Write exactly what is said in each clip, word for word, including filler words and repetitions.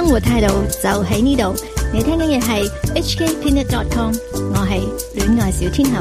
生活態度就喺呢度。你聽緊嘅係 H K Peanut dot com， 我係戀愛小天后。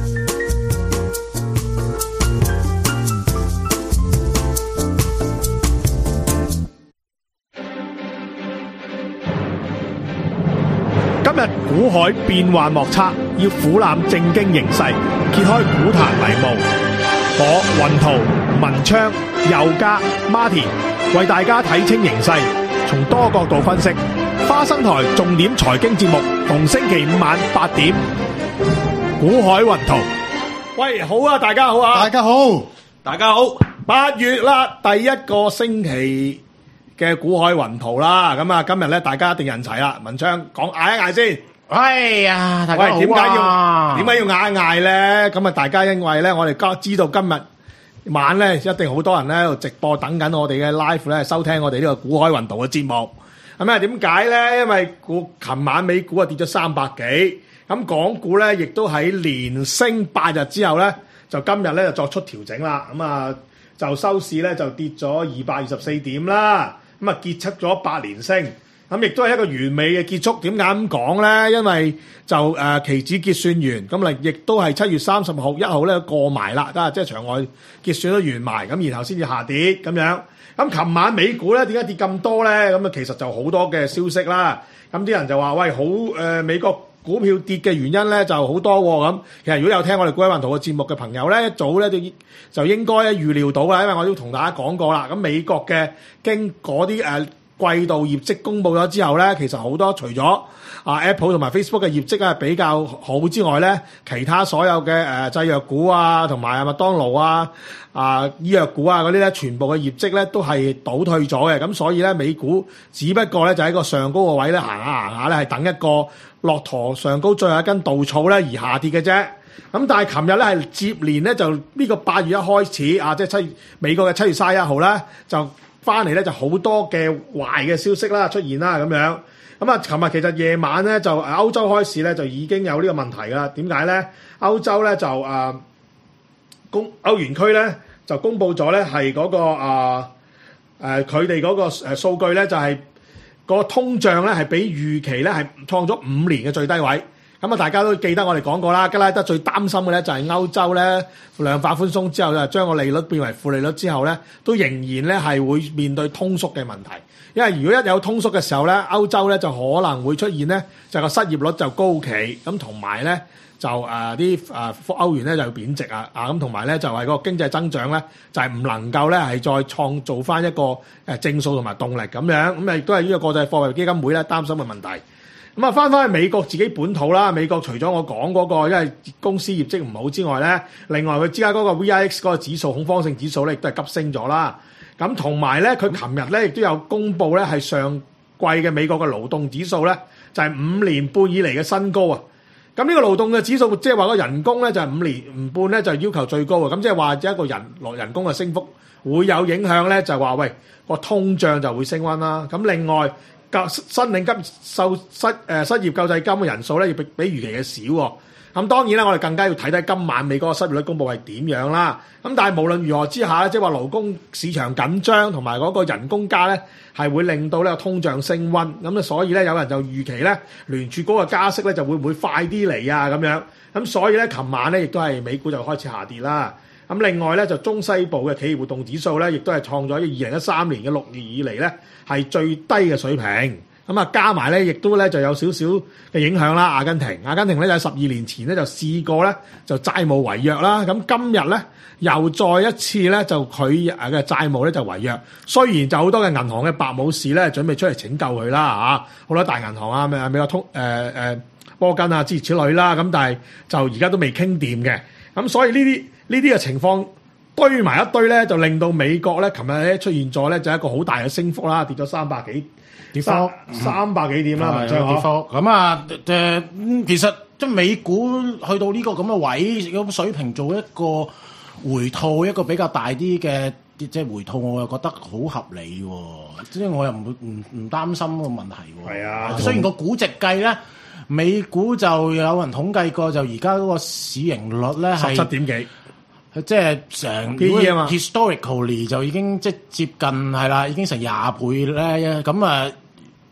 今日股海變幻莫測，要俯瞰正經形勢，揭開股壇迷霧。我雲圖、文昌、佑嘉、Martin 為大家睇清形勢，從多角度分析。花生台重點財經節目，逢星期五晚八點。股海雲圖，喂，好啊，大家好啊， 大家好， 大家好。 八月啦，第一個星期嘅股海雲圖啦，咁啊，今日咧大家一定人齊啦。文昌講嗌一嗌先。 哎呀，大家好啊！ 喂，點解要點解要嗌一嗌咧？咁啊，大家因為咧，我哋家知道今日晚咧一定好多人咧喺度直播等緊我哋嘅 live 咧，收聽我哋呢個股海雲圖嘅節目。咁啊，點解咧？因為股琴晚美股啊跌咗三百幾，咁港股咧亦都喺連升八日之後咧，就今日咧就作出調整啦。咁啊，就收市咧就跌咗二百二十四點啦。咁啊，結束咗八連升。咁亦都係一個完美嘅結束。點解咁講咧？因為就誒、呃、期指結算完，咁啊亦都係七月三十號一號咧過埋啦，啊即係場外結算都完埋，咁然後先至下跌咁樣。咁琴晚美股咧點解跌咁多咧？咁啊其實就好多嘅消息啦。咁啲人就話喂，好誒、呃、美國股票跌嘅原因咧就好多喎。咁其實如果有聽我哋股海雲圖嘅節目嘅朋友咧，一早咧就就應該預料到啦，因為我都同大家講過啦。咁美國嘅經嗰啲誒季度業績公佈咗之後咧，其實好多除咗啊 Apple 同埋 Facebook 嘅業績係比較好之外咧，其他所有嘅誒製藥股啊，同埋啊麥當勞啊、啊醫藥股啊嗰啲咧，全部嘅業績咧都係倒退咗嘅。咁所以咧，美股只不過咧就喺個上高個位咧行下行下咧，係等一個駱駝上高最後一根稻草咧而下跌嘅啫。咁但係琴日咧係接連咧就呢個八月一開始啊，即係七美國嘅七月三十一號咧就。翻嚟咧就好多嘅壞嘅消息啦出現啦咁樣，咁啊琴日其實夜晚咧就歐洲開市咧就已經有呢個問題㗎啦。點解咧？歐洲咧就誒公、呃、歐元區咧就公佈咗咧係嗰個啊誒佢哋嗰個誒數據咧就係、是、個通脹咧係比預期咧係創咗五年嘅最低位。咁啊，大家都記得我哋講過啦，吉拉德最擔心嘅咧就係歐洲咧量化寬鬆之後就將個利率變為負利率之後咧，都仍然咧係會面對通縮嘅問題。因為如果一有通縮嘅時候咧，歐洲咧就可能會出現咧就個失業率就高企，咁同埋咧就誒啲誒歐元咧就要貶值啊啊咁，同埋咧就係個經濟增長咧就係唔能夠咧係再創造翻一個誒正數同埋動力咁樣，咁啊亦都係呢個國際貨幣基金會咧擔心嘅問題。咁啊，翻返去美國自己本土啦。美國除咗我講嗰個，因為公司業績唔好之外咧，另外佢之間嗰個 V I X 嗰個指數恐慌性指數咧，亦都係急升咗啦。咁同埋咧，佢琴日咧亦都有公佈咧，係上季嘅美國嘅勞動指數咧，就係五年半以嚟嘅新高啊。咁呢個勞動嘅指數，即係話個人工咧就係五年唔半咧就要求最高啊。咁即係話一個人落人工嘅升幅會有影響咧，就係話喂個通脹就會升溫啦。咁另外，申領急受失誒失業救濟金嘅人數咧，要比比預期嘅少喎。咁當然啦，我哋更加要睇睇今晚美國嘅失業率公佈係點樣啦。咁但係無論如何之下咧，即係話勞工市場緊張同埋嗰個人工加咧，係會令到呢個通脹升溫。咁啊，所以咧有人就預期咧聯儲局嘅加息咧就會唔會快啲嚟啊咁樣。咁所以咧，琴晚咧亦都係美股就開始下跌啦。咁另外咧就中西部嘅企業活動指數咧，亦都係創咗二零一三年嘅六月以嚟咧係最低嘅水平。咁啊加埋咧，亦都咧就有少少嘅影響啦。阿根廷，阿根廷咧就喺十二年前咧就試過咧就債務違約啦。咁今日咧又再一次咧就佢誒嘅債務咧就違約。雖然就好多嘅銀行嘅白武士咧準備出嚟拯救佢啦嚇，好多大銀行啊，美美國通誒誒、呃、摩根啊諸如此類啦。咁但係就而家都未傾掂嘅。咁所以呢啲呢啲嘅情況堆埋一堆咧，就令到美國咧，琴日咧出現咗咧，就一個好大嘅升幅啦，跌咗三百幾跌幅三百幾點啦， 係跌幅。咁啊誒，其實即係美股去到呢個咁嘅位咁水平做一個回吐，一個比較大啲嘅即係回吐，我又覺得好合理喎。即係我又唔會唔唔擔心個問題喎。係啊，雖然個估值計咧。美股就有人統計過，就而家嗰個市盈率咧係十七點幾，即係成 P E 啊嘛 ，historically 就已經即係接近係啦，已經成廿倍咧。咁啊，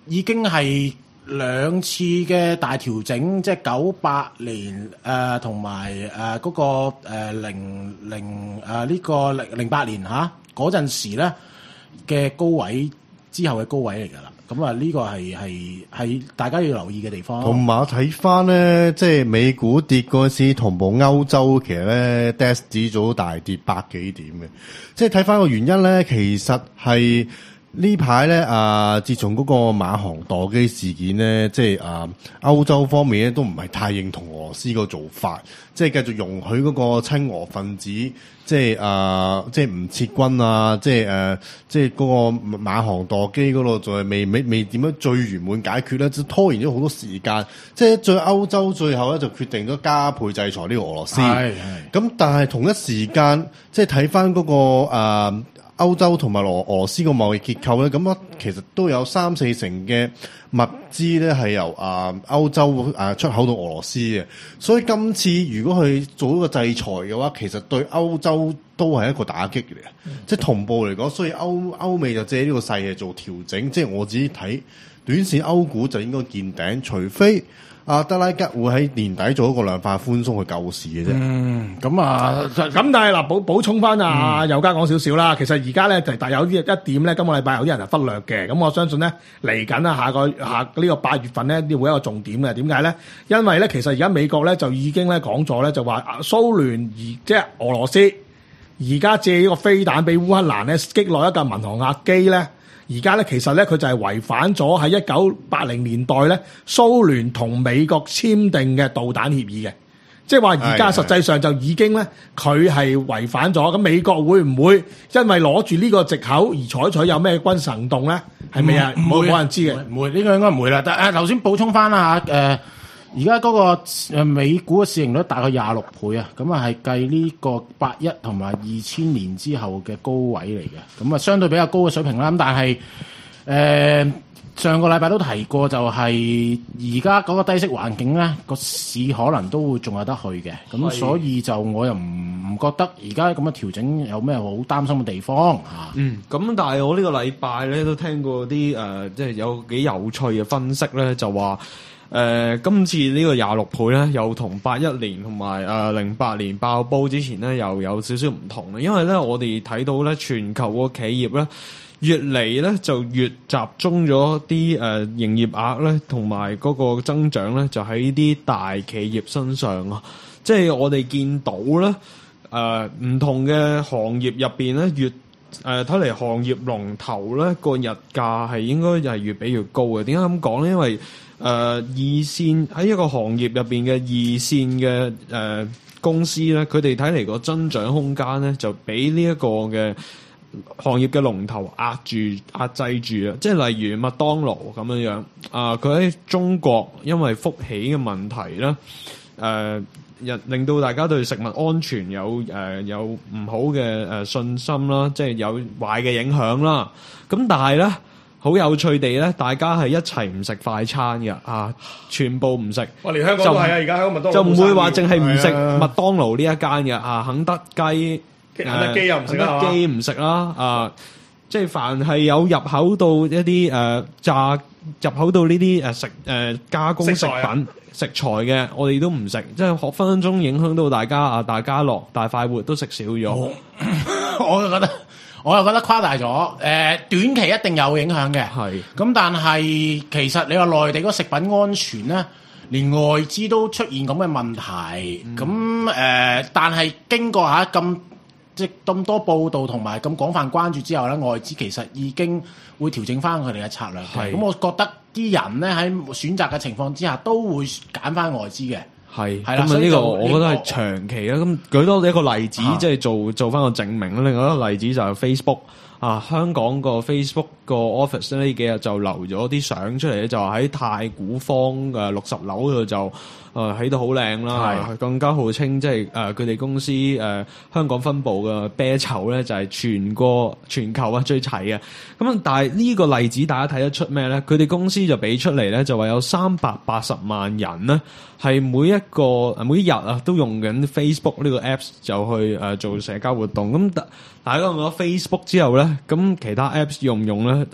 已經係兩次嘅大調整，即係九八年誒同埋誒嗰個誒零零誒呢個零零八年嚇嗰陣時咧嘅高位之後嘅高位嚟㗎啦。咁啊，呢個係係係大家要留意嘅地方。 同埋我睇翻咧，即係美股跌嗰時，同步歐洲其實咧 D A X 指數大跌百幾點嘅。即係睇翻個原因咧，其實係呢排咧啊，自從嗰個馬航墮機事件咧，即係啊歐洲方面咧都唔係太認同俄羅斯個做法，即係繼續容許嗰個親俄分子。即係啊，即係唔撤軍啊！即係誒、呃，即係嗰個馬航墮機嗰度，仲係未未未點樣最圓滿解決咧，就拖延咗好多時間。即係最歐洲最後咧就決定咗加倍制裁呢個俄羅斯。係係。咁但係同一時間，即係睇翻嗰個誒、呃、歐洲同埋俄俄羅斯個貿易結構咧，咁啊其實都有三四成嘅物資咧係由啊歐洲啊出口到俄羅斯嘅，所以今次如果佢做一個制裁嘅話，其實對歐洲都係一個打擊嚟嘅，嗯、即係同步嚟講，所以歐歐美就借呢個勢嚟做調整。即係我自己睇，短線歐股就應該見頂，除非阿德拉吉會喺年底做一個量化寬鬆去救市嘅啫。 嗯，咁啊， 咁但係嗱，補補充翻啊，尤嘉講少少啦。其實而家咧就但有啲一點咧，今個禮拜有啲人係忽略嘅。咁我相信咧嚟緊啊，下個下呢個八月份咧，會有一個重點嘅。點解咧？因為咧，其實而家美國咧就已經咧講咗咧，就話蘇聯而即係俄羅斯而家借呢個飛彈俾烏克蘭咧擊落一架民航客機咧。而家咧，其實咧，佢就係違反咗喺一九八零年代咧，蘇聯同美國簽訂嘅導彈協議嘅，即係話而家實際上就已經咧，佢係違反咗。咁美國會唔會因為攞住呢個藉口而採取有咩軍事行動咧？係咪啊？冇冇人知嘅， 唔會呢、呢個應該唔會啦。但係頭先補充翻啦嚇，誒而家嗰個誒美股嘅市盈率大概廿六倍啊，咁啊係計呢個八一同埋二千年之後嘅高位嚟嘅，咁啊相對比較高嘅水平啦。咁但係誒、呃、上個禮拜都提過，就係而家嗰個低息環境咧，個市可能都會仲有得去嘅。咁所以就我又唔唔覺得而家咁嘅調整有咩好擔心嘅地方嚇。 嗯，咁但係我呢個禮拜咧都聽過啲誒、呃，即係有幾有趣嘅分析咧，就話。誒、呃，今次呢個廿六倍咧，又同八一年同埋誒零八年爆煲之前咧，又有少少唔同嘅。因為咧，我哋睇到咧，全球個企業咧，越嚟咧就越集中咗啲誒營業額咧，同埋嗰個增長咧，就喺啲大企業身上啊。即係我哋見到咧，誒、呃、唔同嘅行業入邊咧，越誒睇嚟行業龍頭咧個日價係應該係越比越高嘅。點解咁講咧？因為誒、呃、二線喺一個行業入邊嘅二線嘅誒、呃、公司咧，佢哋睇嚟個增長空間咧，就俾呢一個嘅行業嘅龍頭壓住壓制住啊！即係例如麥當勞咁樣樣啊，佢、呃、喺中國因為福喜嘅問題咧，誒、呃、令令到大家對食物安全有誒、呃、有唔好嘅誒、呃、信心啦，即係有壞嘅影響啦。咁但係咧，好有趣地咧，大家係一齊唔食快餐嘅啊，全部唔食。 我連香港都係啊，而家香港麥當勞就唔會話淨係唔食麥當勞呢一間嘅啊，肯德基、 肯德基又唔食啦， 肯德基唔食啦啊！即係凡係有入口到一啲誒、呃、炸入口到呢啲誒食誒、呃、加工食品食材嘅，我哋都唔食，即係分分鐘影響到大家啊！大家樂、大快活都食少咗， 我，我就覺得。我又覺得誇大咗，誒、呃、短期一定有影響嘅，係咁，但係其實你話內地嗰食品安全咧，連外資都出現咁嘅問題，咁誒、嗯呃，但係經過下咁即咁多報道同埋咁廣泛關注之後咧，外資其實已經會調整翻佢哋嘅策略嘅，咁我覺得啲人咧喺選擇嘅情況之下都會揀翻外資嘅。 係，咁啊呢個我覺得係長期啦。咁舉多一個例子，啊、即係做做翻個證明啦。另外一個例子就係 Facebook 啊，香港個 Facebook 個 office 呢幾日就留咗啲相出嚟咧，就喺太古坊嘅六十樓度就誒起得好靚啦。係更加號稱即係誒佢哋公司誒、呃、香港分部嘅啤酒咧，就係、是、全個全球啊最齊嘅。咁但係呢個例子大家睇得出咩咧？佢哋公司就俾出嚟咧，就話有三百八十萬人咧。係每一個每一日啊，都用緊 Facebook 呢個 Apps 就去誒、呃、做社交活動。咁大家用咗 Facebook 之後咧，咁其他 Apps 用唔用咧？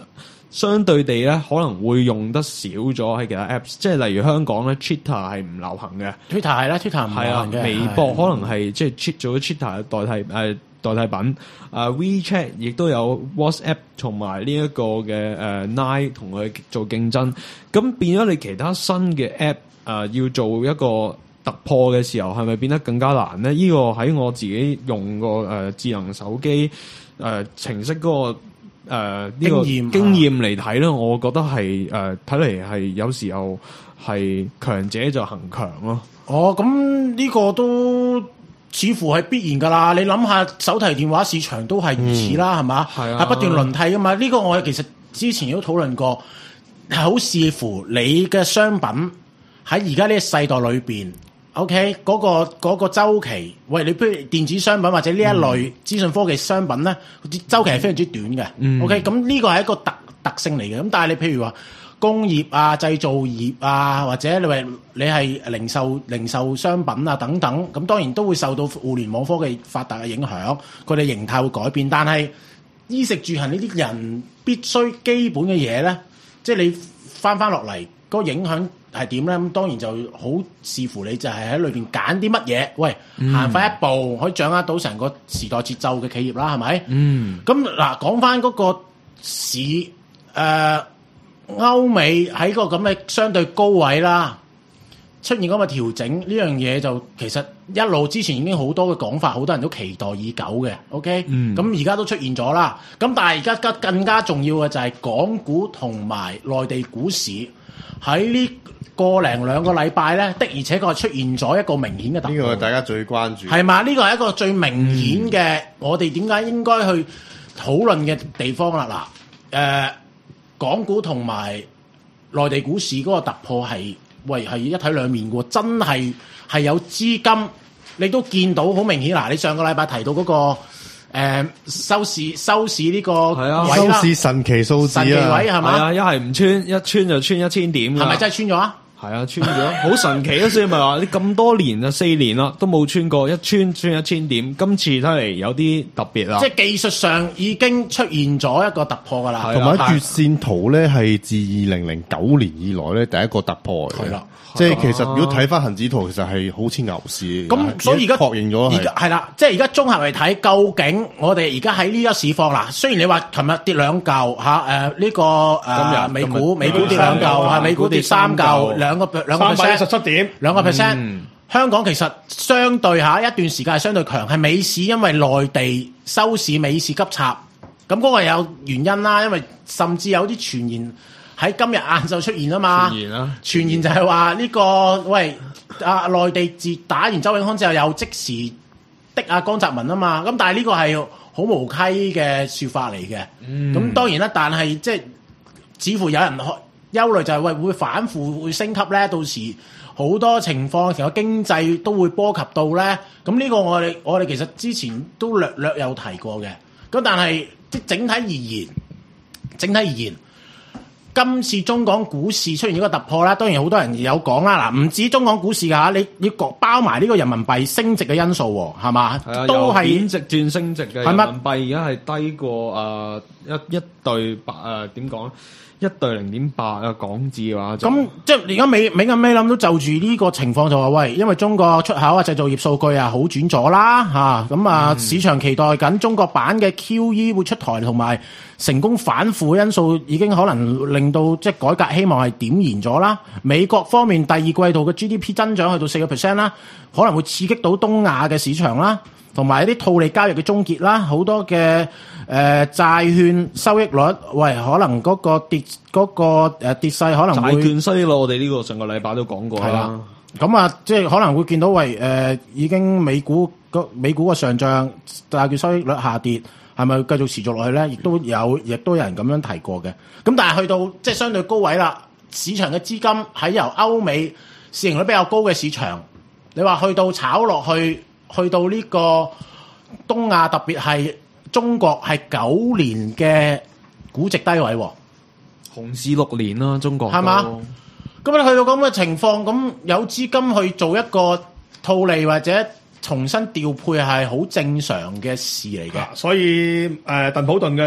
相對地咧可能會用得少咗喺其他 Apps， 即係例如香港咧 Twitter 係唔流行嘅 ，Twitter 係啦 ，Twitter 唔流係啊行嘅， 微博可能係即係 Twitter 做咗 Twitter 代替誒、呃、代替品，啊、呃、WeChat 亦都有 WhatsApp 同埋呢一個嘅誒 Line 同佢做競爭，咁變咗你其他新嘅 App 啊、呃、要做一個突破嘅時候，係咪變得更加難咧？呢、這個喺我自己用過誒、呃、智能手機誒、呃、程式嗰、那個。誒、呃、呢、這個經驗嚟睇咧，我覺得係誒睇嚟係有時候係強者就恒強咯。 哦，咁呢個都似乎係必然㗎啦。你諗下手提電話市場都係如此啦，係嘛？係啊，係不斷輪替㗎嘛。呢、這個我其實之前都討論過，係好視乎你嘅商品喺而家呢個世代裏邊。O.K. 嗰、那個嗰、那個週期，喂，你譬如電子商品或者呢一類資訊科技商品咧，週期係非常之短嘅。 嗯、 O.K. 咁呢個係一個特特性嚟嘅。咁但係你譬如話工業啊、製造業啊，或者你話你係零售零售商品啊等等，咁當然都會受到互聯網科技發達嘅影響，佢哋形態會改變。但係衣食住行呢啲人必須基本嘅嘢咧，即係你翻翻落嚟嗰個影響係點咧？咁當然就好視乎你就係喺裏邊揀啲乜嘢。喂，行快一步可以掌握到成個時代節奏嘅企業啦，係咪？嗯。咁嗱，講翻嗰個市誒、呃、歐美喺個咁嘅相對高位啦，出現咁嘅調整呢樣嘢就其實一路之前已經好多嘅講法，好多人都期待已久嘅。OK，咁而家都出現咗啦。咁但係而家更加重要嘅就係港股同埋內地股市喺呢個零兩個禮拜咧，的而且確係出現咗一個明顯嘅突破。 呢個係大家最關注， 係嘛？呢個係一個最明顯嘅，嗯、我哋點解應該去討論嘅地方啦？嗱、呃，誒，港股同埋內地股市嗰個突破係，喂，係一體兩面嘅，真係係有資金，你都見到好明顯。嗱，你上個禮拜提到嗰、那個誒、呃、收市收市呢個係啊， 收市神奇數字啊， 神奇位係嘛？ 係啊，一係唔穿，一穿就穿一千點㗎， 係咪真係穿咗啊？ 係啊，穿咗，好神奇啊！所以咪話你咁多年啊，四年啦，都冇穿過，一穿穿一千點。今次睇嚟有啲特別啦。 即係技術上已經出現咗一個突破㗎啦。 同埋月線圖咧，係自二零零九年以來咧第一個突破嚟嘅。係啦，即係其實如果睇翻恒指圖，其實係好似牛市。 咁所以而家確認咗係係啦，即係而家綜合嚟睇，究竟我哋而家喺呢一市況啦。雖然你話琴日跌兩嚿嚇，誒呢個誒美股美股跌兩嚿，係美股跌三嚿。兩個兩個 percent， 三百一十七點，兩個 percent。嗯、香港其實相對下一段時間係相對強，係美市因為內地收市美市急插，咁嗰個有原因啦。因為甚至有啲傳言喺今日晏晝出現啊嘛。傳言啊，傳言就係話呢個喂啊內地自打完周永康之後，又即時的啊江澤民啊嘛。咁但係呢個係好無稽嘅説法嚟嘅。咁、嗯、當然啦，但係即係似乎有人憂慮就係喂會反腐會升級咧，到時好多情況成個經濟都會波及到咧。咁呢個我哋我哋其實之前都略略有提過嘅。咁但係即整體而言，整體而言，今次中港股市出現一個突破啦。當然好多人有講啦，嗱唔止中港股市㗎，你你包埋呢個人民幣升值嘅因素喎，係嘛？ 係啊， 都係貶值轉升值嘅人民幣而家係低過誒、呃、一一對八誒點講咧？一對零點八啊港紙嘅話， 咁即係而家美美銀美諗都就住呢個情況就話喂，因為中國出口啊製造業數據啊好轉咗啦嚇，咁啊、嗯、市場期待緊中國版嘅 Q E 會出台，同埋成功反腐因素已經可能令到即係改革希望係點燃咗啦。美國方面第二季度嘅 G D P 增長去到四個 percent 啦，可能會刺激到東亞嘅市場啦。同埋一啲套利交易嘅終結啦，好多嘅誒、呃、債券收益率，喂，可能嗰個跌嗰、嗰個誒跌勢可能會債券收益率，我哋呢個上個禮拜都講過啦。 咁啊，即係可能會見到喂誒、呃、已經美股個美股嘅上漲，債券收益率下跌，係咪繼續持續落去咧？亦都有，亦都有人咁樣提過嘅。咁但係去到即係相對高位啦，市場嘅資金喺由歐美市盈率比較高嘅市場，你話去到炒落去。去到呢個東亞，特別係中國係九年嘅估值低位， 熊市六年啦，中國係嘛？咁你去到咁嘅情況，咁有資金去做一個套利或者重新調配係好正常嘅事嚟嘅。 所以誒，鄧普頓嘅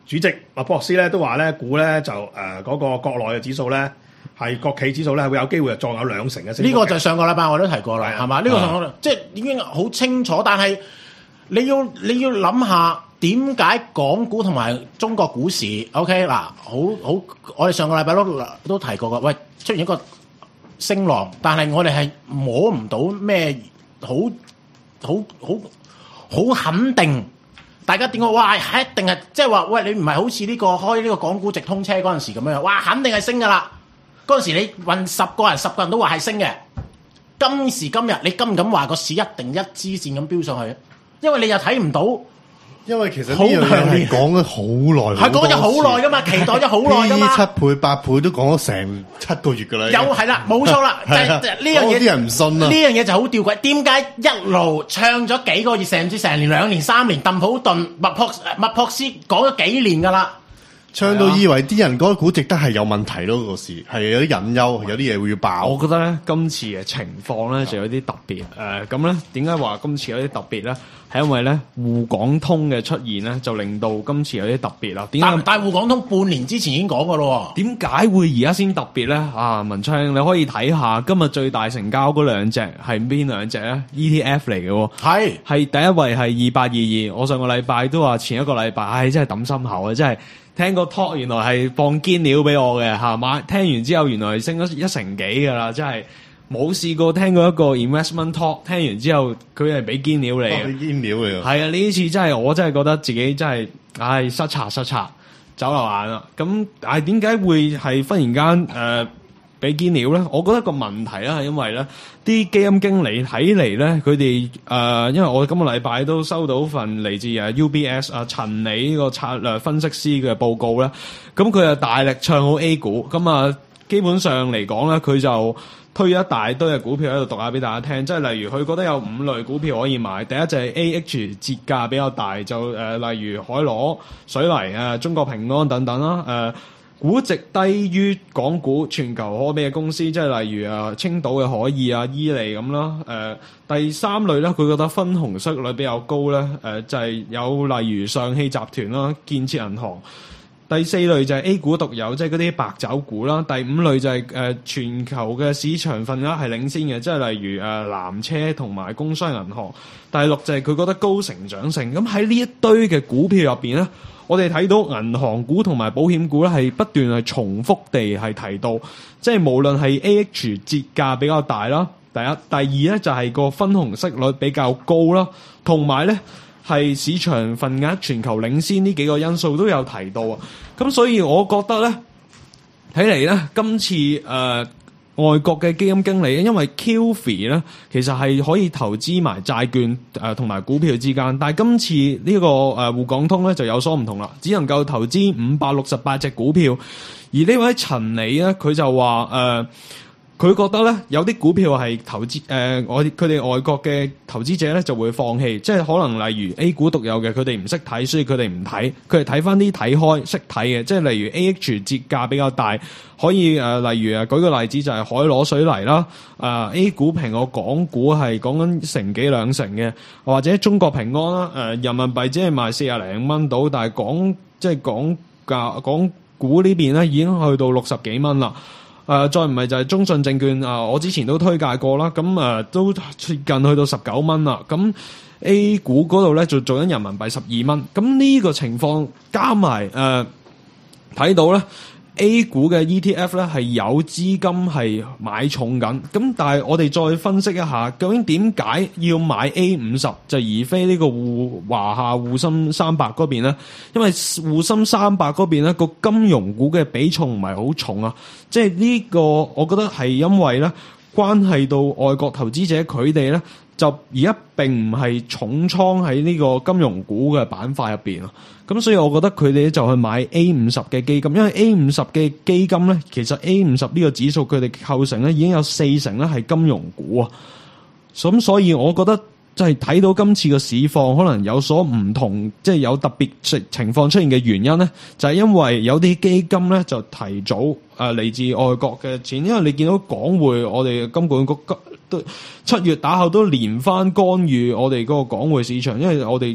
主席麥博斯咧都話咧估咧就誒嗰、呃那個國內嘅指數咧係國企指數咧會有機會撞有兩成嘅升幅嘅。 呢個就係上個禮拜我都提過啦，係嘛？呢、這個上個即係已經好清楚，但係你要你要諗下點解港股同埋中國股市 OK 嗱，好好我哋上個禮拜都都提過嘅，喂出現一個升浪，但係我哋係摸唔到咩好好好好肯定。大家點講？哇，係一定係即係話，喂，你唔係好似呢個開呢個港股直通車嗰陣時咁樣，哇，肯定係升噶啦！嗰陣時你問十個人，十個人都話係升嘅。今時今日，你敢唔敢話個市一定一支線咁飆上去？因為你又睇唔到。 因為其實呢樣嘢係講咗好耐， 係講咗好耐噶嘛，期待咗好耐噶嘛。 七倍八倍都講咗成七個月噶啦。 有係啦，冇錯啦，就係呢樣嘢。 啲人唔信啦。 呢樣嘢就好吊詭，點解一路唱咗幾個月，成至成年、兩年、三年，鄧普頓、麥珀麥珀斯講咗幾年噶啦。 唱到以為啲人嗰個估值得係有問題咯，個市係有啲隱憂，有啲嘢會要爆。 我覺得咧，今次嘅情況咧就有啲特別。誒咁咧，點解話今次有啲特別咧？係因為咧滬港通嘅出現咧，就令到今次有啲特別啦。點解？ 但係滬港通半年之前已經講過咯。 點解會而家先特別咧？啊，文昌，你可以睇下今日最大成交嗰兩隻係邊兩隻咧 ？E T F 嚟嘅喎，係係第一位係二八二二。我上個禮拜都話前一個禮拜，唉、哎，真係抌心口啊！真係聽個 talk 原來係放堅料俾我嘅嚇，買聽完之後原來係升咗一成幾㗎啦，真係。冇試過聽過一個 investment talk，聽完之後佢係俾堅料嚟嘅， 俾堅料嚟嘅。 係啊，呢次真係我真係覺得自己真係，唉，失策失策，走漏眼啦。咁但係點解會係忽然間誒俾堅料咧？我覺得個問題咧係因為咧啲基金經理睇嚟咧，佢哋誒，因為我今個禮拜都收到份嚟自誒 U B S 啊陳理呢個策略分析師嘅報告咧，咁佢就大力唱好 A 股，咁啊基本上嚟講咧，佢就推一大堆嘅股票喺度讀下俾大家聽，即係例如佢覺得有五類股票可以買，第一就係 A H 折價比較大，就誒、呃、例如海螺、水泥、誒、呃、中國平安等等啦，誒、呃、估值低於港股全球可比嘅公司，即係例如啊青島嘅可以啊、伊利咁啦，誒、呃、第三類咧，佢覺得分紅息率比較高咧，誒、呃、就係、是、有例如上汽集團啦、建設銀行。第四類就係 A 股獨有，即係嗰啲白酒股啦。第五類就係、是、誒、呃、全球嘅市場份額係領先嘅，即係例如誒、呃、南車同埋工商銀行。第六就係佢覺得高成長性。咁喺呢一堆嘅股票入邊咧，我哋睇到銀行股同埋保險股咧係不斷係重複地係提到，即係無論係 A H 折價比較大啦，第一、第二咧就係個分紅息率比較高啦，同埋咧，係市場份額全球領先呢幾個因素都有提到啊，咁所以我覺得咧，睇嚟咧今次誒、呃、外國嘅基金經理，因為 Q F I 咧其實係可以投資埋債券誒同埋股票之間，但係今次呢、這個誒滬港通咧就有所唔同啦，只能夠投資五百六十八隻股票，而呢位陳理咧佢就話誒。呃佢覺得咧有啲股票係投資誒，我佢哋外國嘅投資者咧就會放棄，即係可能例如 A 股獨有嘅，佢哋唔識睇，所以佢哋唔睇，佢係睇翻啲睇開識睇嘅，即係例如 A H 折價比較大，可以誒、呃，例如誒舉個例子就係海螺水泥啦，誒、呃、A 股平過港股係講緊成幾兩成嘅，或者中國平安啦，誒、呃、人民幣只係賣四廿零蚊到，但係港即係港價港股呢邊咧已經去到六十幾蚊啦。誒、呃，再唔係就係中信證券啊、呃！我之前都推介過啦，咁誒、呃、都接近去到十九蚊啦。咁 A 股嗰度咧就做緊人民幣十二蚊。咁呢個情況加埋誒睇到咧 A 股嘅 E T F 咧係有資金係買重緊。咁但係我哋再分析一下，究竟點解要買 A 五十就而非呢個滬華夏滬深三百嗰邊咧？因為滬深三百嗰邊咧個金融股嘅比重唔係好重啊。即係呢個，我覺得係因為咧，關係到外國投資者佢哋咧，就而家並唔係重倉喺呢個金融股嘅板塊入邊啊。咁所以我覺得佢哋就去買 A 五十嘅基金，因為 A 五十嘅基金咧，其實 A 五十呢個指數佢哋構成咧已經有四成咧係金融股啊。咁所以我覺得。即係睇到今次嘅市況可能有所唔同，即係有特別情況出現嘅原因咧，就係因為有啲基金咧就提早誒嚟自外國嘅錢，因為你見到港匯，我哋金管局都七月打後都連番干預我哋嗰個港匯市場，因為我哋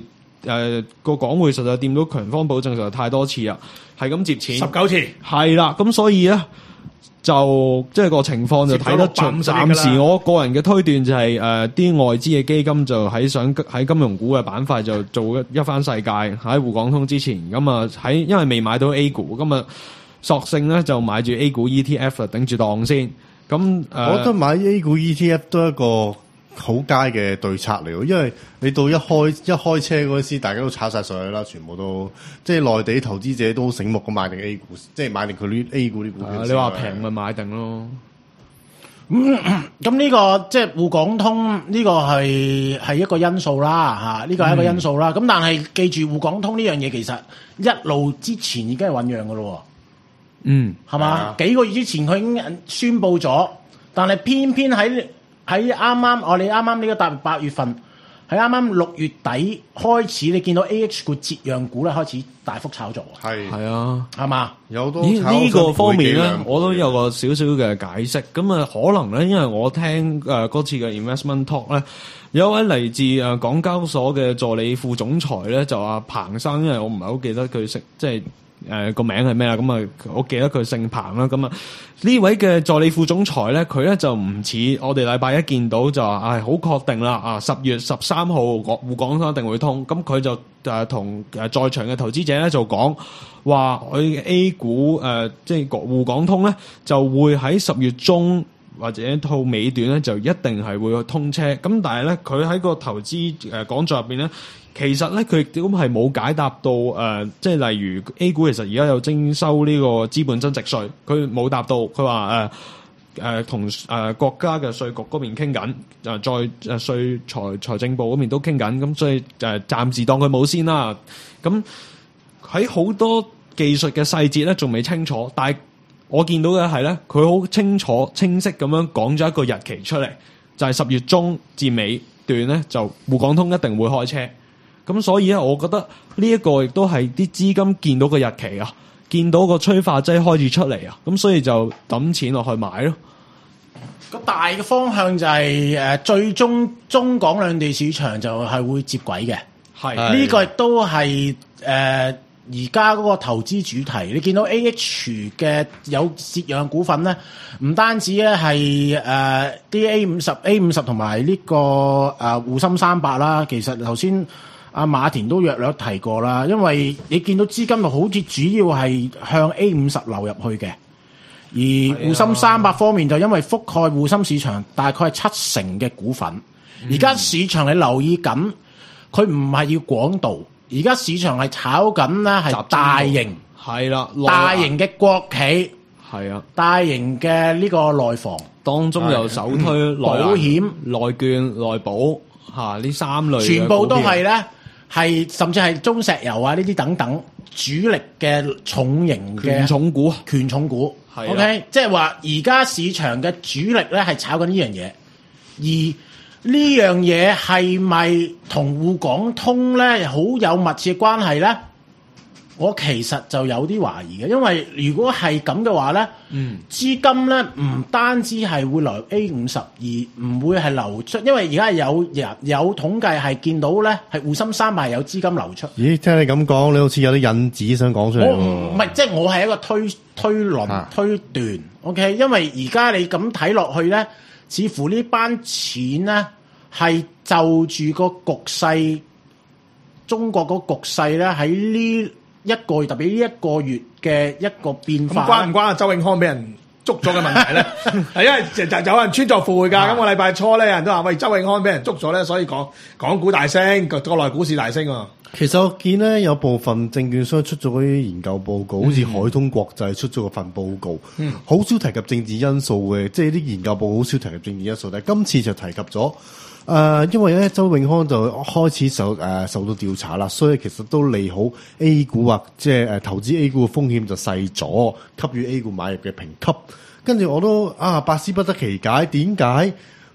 誒個港匯實在掂到強方保證實在太多次啦，係咁接錢十九次， 係啦，咁所以咧就即係個情況就睇得出，暫時我個人嘅推斷就係誒啲外資嘅基金就喺想喺金融股嘅板塊就做一一番世界喺滬港通之前，咁啊喺因為未買到 A 股，咁啊索性咧就買住 A 股 E T F 啊頂住檔先。咁誒， 我覺得買 A 股 E T F 都係一個好佳嘅對策嚟喎，因為你到一開一開車嗰時，大家都炒晒上去啦，全部都即係內地投資者都醒目咁買定 A 股，即係買定佢啲 A 股啲股票。 你話平咪買定咯。 咁咁呢個即係滬港通呢個係係一個因素啦嚇，呢個係一個因素啦。咁、嗯、但係記住滬港通呢樣嘢其實一路之前已經係醖釀㗎咯。 嗯， 係嘛？啊、幾個月之前佢已經宣布咗，但係偏偏喺喺啱啱我哋啱啱呢個大八月份，喺啱啱六月底開始，你見到 A H 股折讓股咧開始大幅炒作。 係係啊， 係嘛？ 有好多呢呢個方面咧， 呢我都有個少少嘅解釋。咁啊，可能咧，因為我聽誒嗰、呃、次嘅 investment talk 咧，有一位嚟自誒港交所嘅助理副總裁咧，就話彭生，因為我唔係好記得佢識即係。誒個、呃、名係咩啦？咁啊，我記得佢姓彭啦。咁啊，呢位嘅助理副總裁咧，佢咧就唔似我哋禮拜一見到就話，唉、哎，好確定啦！啊，十月十三號滬港通一定會通。咁佢就誒同誒在場嘅投資者咧就講話，佢 A 股誒、呃、即係滬港通咧就會喺十月中或者到尾段咧就一定係會通車。咁但係咧，佢喺個投資誒講座入邊咧。其實咧，佢亦都係冇解答到誒、呃，即係例如 A 股其實而家有徵收呢個資本增值稅，佢冇答到。佢話誒誒同誒國家嘅稅局嗰邊傾緊，誒再誒稅財財政部嗰邊都傾緊，咁所以誒、呃、暫時當佢冇先啦。咁喺好多技術嘅細節咧，仲未清楚，但係我見到嘅係咧，佢好清楚清晰咁樣講咗一個日期出嚟，就係、是、十月中至尾段咧，就滬港通一定會開車。咁所以咧，我覺得呢一個亦都係啲資金見到個日期啊，見到個催化劑開始出嚟啊，咁所以就抌錢落去買咯。 個大嘅方向就係、是、誒，最終中港兩地市場就係會接軌嘅。係呢是個亦都係誒而家嗰個投資主題。你見到 A H 嘅有折讓股份咧，唔單止咧係誒啲 A 五十、A 五十同埋呢個誒滬深三百啦。其實頭先。阿馬田都略略提過啦，因為你見到資金好似主要係向 A 五十流入去嘅，而滬深三百方面就因為覆蓋滬深市場大概係七成嘅股份，而家、嗯、市場你留意緊，佢唔係要廣度，而家市場係炒緊咧係大型， 係啦， 大型嘅國企， 係啊， 大型嘅呢個內房當中有首推內保險、 內券、內保嚇呢三類， 全部都係咧。係甚至係中石油啊呢啲等等主力嘅重型嘅權重股， 權重股。 係的 OK，即係話而家市場嘅主力咧係炒緊呢樣嘢，而呢樣嘢係咪同滬港通咧好有密切關係咧？我其實就有啲懷疑嘅，因為如果係咁嘅話咧，嗯，資金咧唔單止係會流 A 五十，而唔會係流出，因為而家有人有統計係見到咧係滬深三百有資金流出。咦， 聽你咁講，你好似有啲引子想講出嚟喎。 唔係，即係我係一個推推論、啊、推斷。OK，因為而家你咁睇落去咧，似乎呢班錢咧係就住個局勢，中國個局勢咧喺呢。一個月特別呢一個月嘅一個變化， 關唔關啊？周永康俾人捉咗嘅問題咧？係因為就就有人穿鑿附會㗎。咁個禮拜初咧，有人都話喂，周永康俾人捉咗咧，所以講港股大升，國內股市大升啊。 其實我見咧有部分證券商出咗嗰啲研究報告，好似、嗯、海通國際出咗個份報告，好、嗯、少提及政治因素嘅，即係啲研究報告好少提及政治因素，但係今次就提及咗。誒、呃，因為咧，周永康就開始受誒、呃、受到調查啦，所以其實都利好 A 股或即係誒投資 A 股嘅風險就細咗，給予 A 股買入嘅評級。跟住我都啊百思不得其解，點解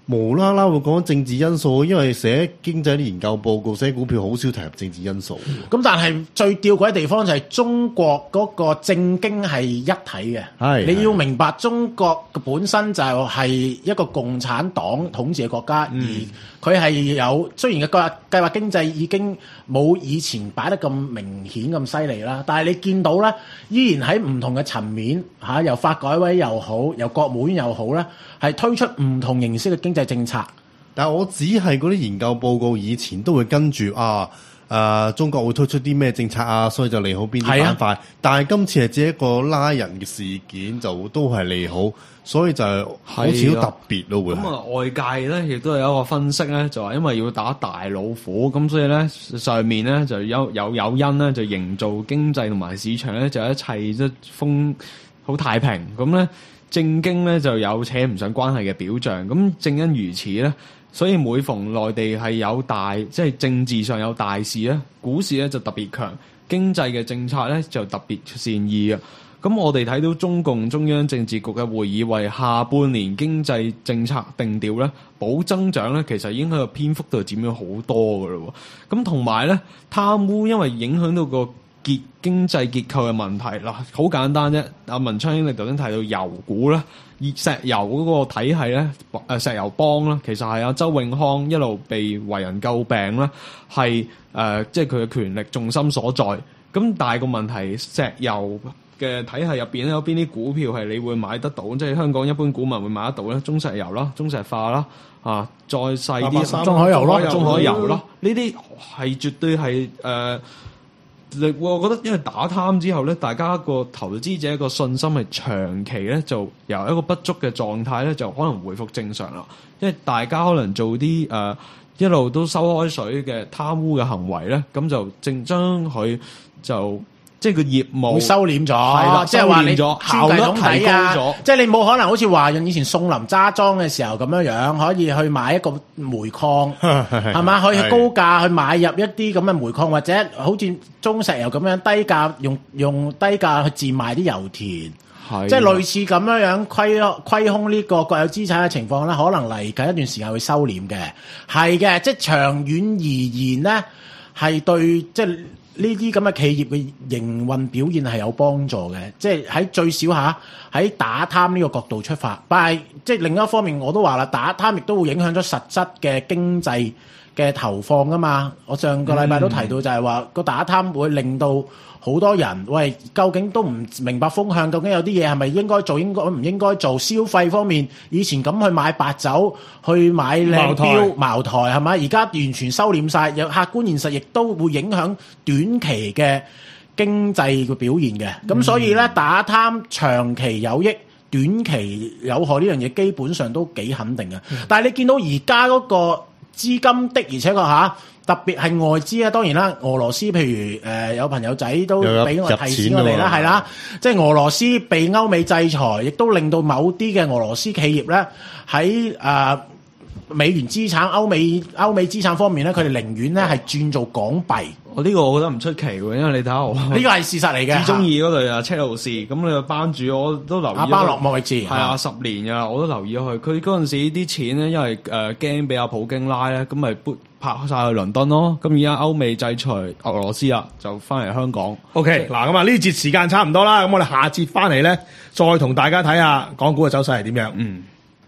無啦啦會講政治因素，因為寫經濟啲研究報告、寫股票好少提及政治因素。 咁但係最吊詭嘅地方就係中國嗰個政經係一體嘅。 係你要明白中國嘅本身就係一個共產黨統治嘅國家，嗯、而佢係有雖然嘅計劃計劃經濟已經冇以前擺得咁明顯咁犀利啦，但係你見到咧，依然喺唔同嘅層面嚇，由發改委又好，由國務院又好咧，係推出唔同形式嘅經濟政策。 但係我只係嗰啲研究報告以前都會跟住啊，誒、呃、中國會推出啲咩政策啊，所以就利好邊啲板塊。啊、但係今次係只一個拉人嘅事件，就都係利好，所以就好似好特別咯。會咁啊，外界咧亦都有一個分析咧，就話因為要打大老虎，咁所以咧上面咧就有有誘因咧，就營造經濟同埋市場咧就一切都風好太平，咁咧政經咧就有扯唔上關係嘅表象。咁正因如此咧，所以每逢內地係有大即係政治上有大事咧，股市咧就特別強，經濟嘅政策咧就特別善意啊。咁我哋睇到中共中央政治局嘅會議為下半年經濟政策定調咧，保增長咧，其實已經喺個篇幅度佔咗好多噶咯。咁同埋咧，貪污因為影響到個結經濟結構嘅問題啦，好簡單啫。阿文昌兄你頭先提到油股咧，石油嗰個體系咧，誒石油幫啦，其實係阿周永康一路被為人詬病啦，係誒即係佢嘅權力重心所在。咁但係個問題，石油嘅體系入邊咧，有邊啲股票係你會買得到？即係香港一般股民會買得到咧？中石油啦、中石化啦，啊，再細啲中海油咯、 中海油咯，呢啲係絕對係誒。呃我覺得因為打貪之後咧，大家個投資者個信心係長期咧就由一個不足嘅狀態咧，就可能回復正常啦。因為大家可能做啲誒、呃、一路都收開水嘅貪污嘅行為咧，咁就正將佢就。即係個業務會收斂咗， 係啦， 即係話你效率提高咗。 即係你冇可能好似話以前宋林揸莊嘅時候咁樣樣，可以去買一個煤礦，係嘛？可以高價去買入一啲咁嘅煤礦，或者好似中石油咁樣低價用用低價去賤賣啲油田，即係類似咁樣樣虧虧空呢個國有資產嘅情況咧，可能嚟緊一段時間會收斂嘅。係嘅，即係長遠而言咧，係對即係。呢啲咁嘅企業嘅營運表現係有幫助嘅，即係喺最少下喺打貪呢個角度出發。但係即係另一方面，我都話啦，打貪亦都會影響咗實質嘅經濟嘅投放噶嘛。我上個禮拜都提到就係話個打貪會令到好多人喂，究竟都唔明白風向，究竟有啲嘢係咪應該做，應該唔應該做？消費方面，以前咁去買白酒，去買靚錶、茅台係咪？而家完全收斂晒，有客觀現實，亦都會影響短期嘅經濟嘅表現嘅。咁、嗯、所以咧，打貪長期有益，短期有害呢樣嘢，基本上都幾肯定嘅。嗯、但係你見到而家嗰個資金的，而且確嚇。特別係外資啊，當然啦，俄羅斯譬如誒、呃、有朋友仔都俾我提示我哋啦，係啦，即係俄羅斯被歐美制裁，亦都令到某啲嘅俄羅斯企業咧喺誒美元資產、歐美歐美資產方面咧，佢哋寧願咧係轉做港幣。 我呢個我覺得唔出奇喎，因為你睇下我呢個係事實嚟嘅。 最中意嗰隊啊車路士，咁你個班主我都留意。阿巴洛莫域治係啊，十年㗎，我都留意咗佢。佢嗰陣時啲錢咧，因為誒驚俾阿普京拉咧，咁咪搬拍晒去倫敦咯。咁而家歐美制裁俄羅斯啦，就翻嚟香港。 OK，嗱咁啊，呢節時間差唔多啦，咁我哋下節翻嚟咧，再同大家睇下港股嘅走勢係點樣。嗯。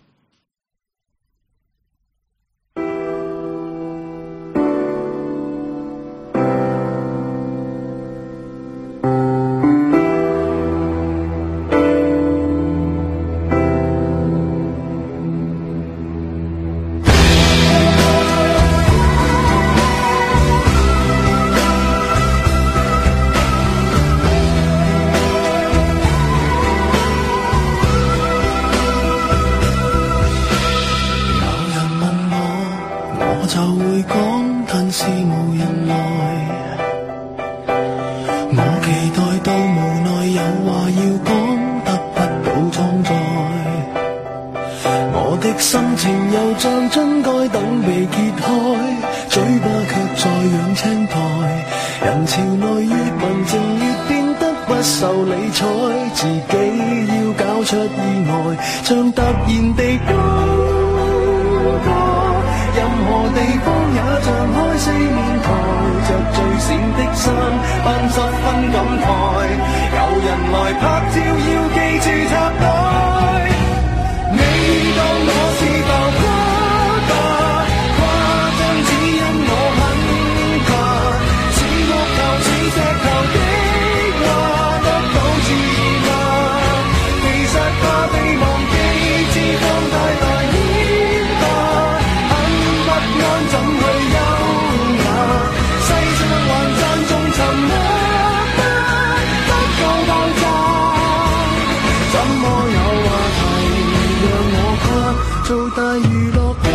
自己要搞出意外，像突然地高過，任何地方也張開四面台，着最閃的衫，扮十分感慨。有人來拍照，要記住插袋。你當我是浮誇吧，誇張只因我很怕，似木頭似石頭的話得到注意嗎？其實怕被忘記，只放大大顯化，很不安怎去優雅？世上還讚頌沉默嗎？不夠爆炸，怎麼有話題讓我跨做大娛樂家？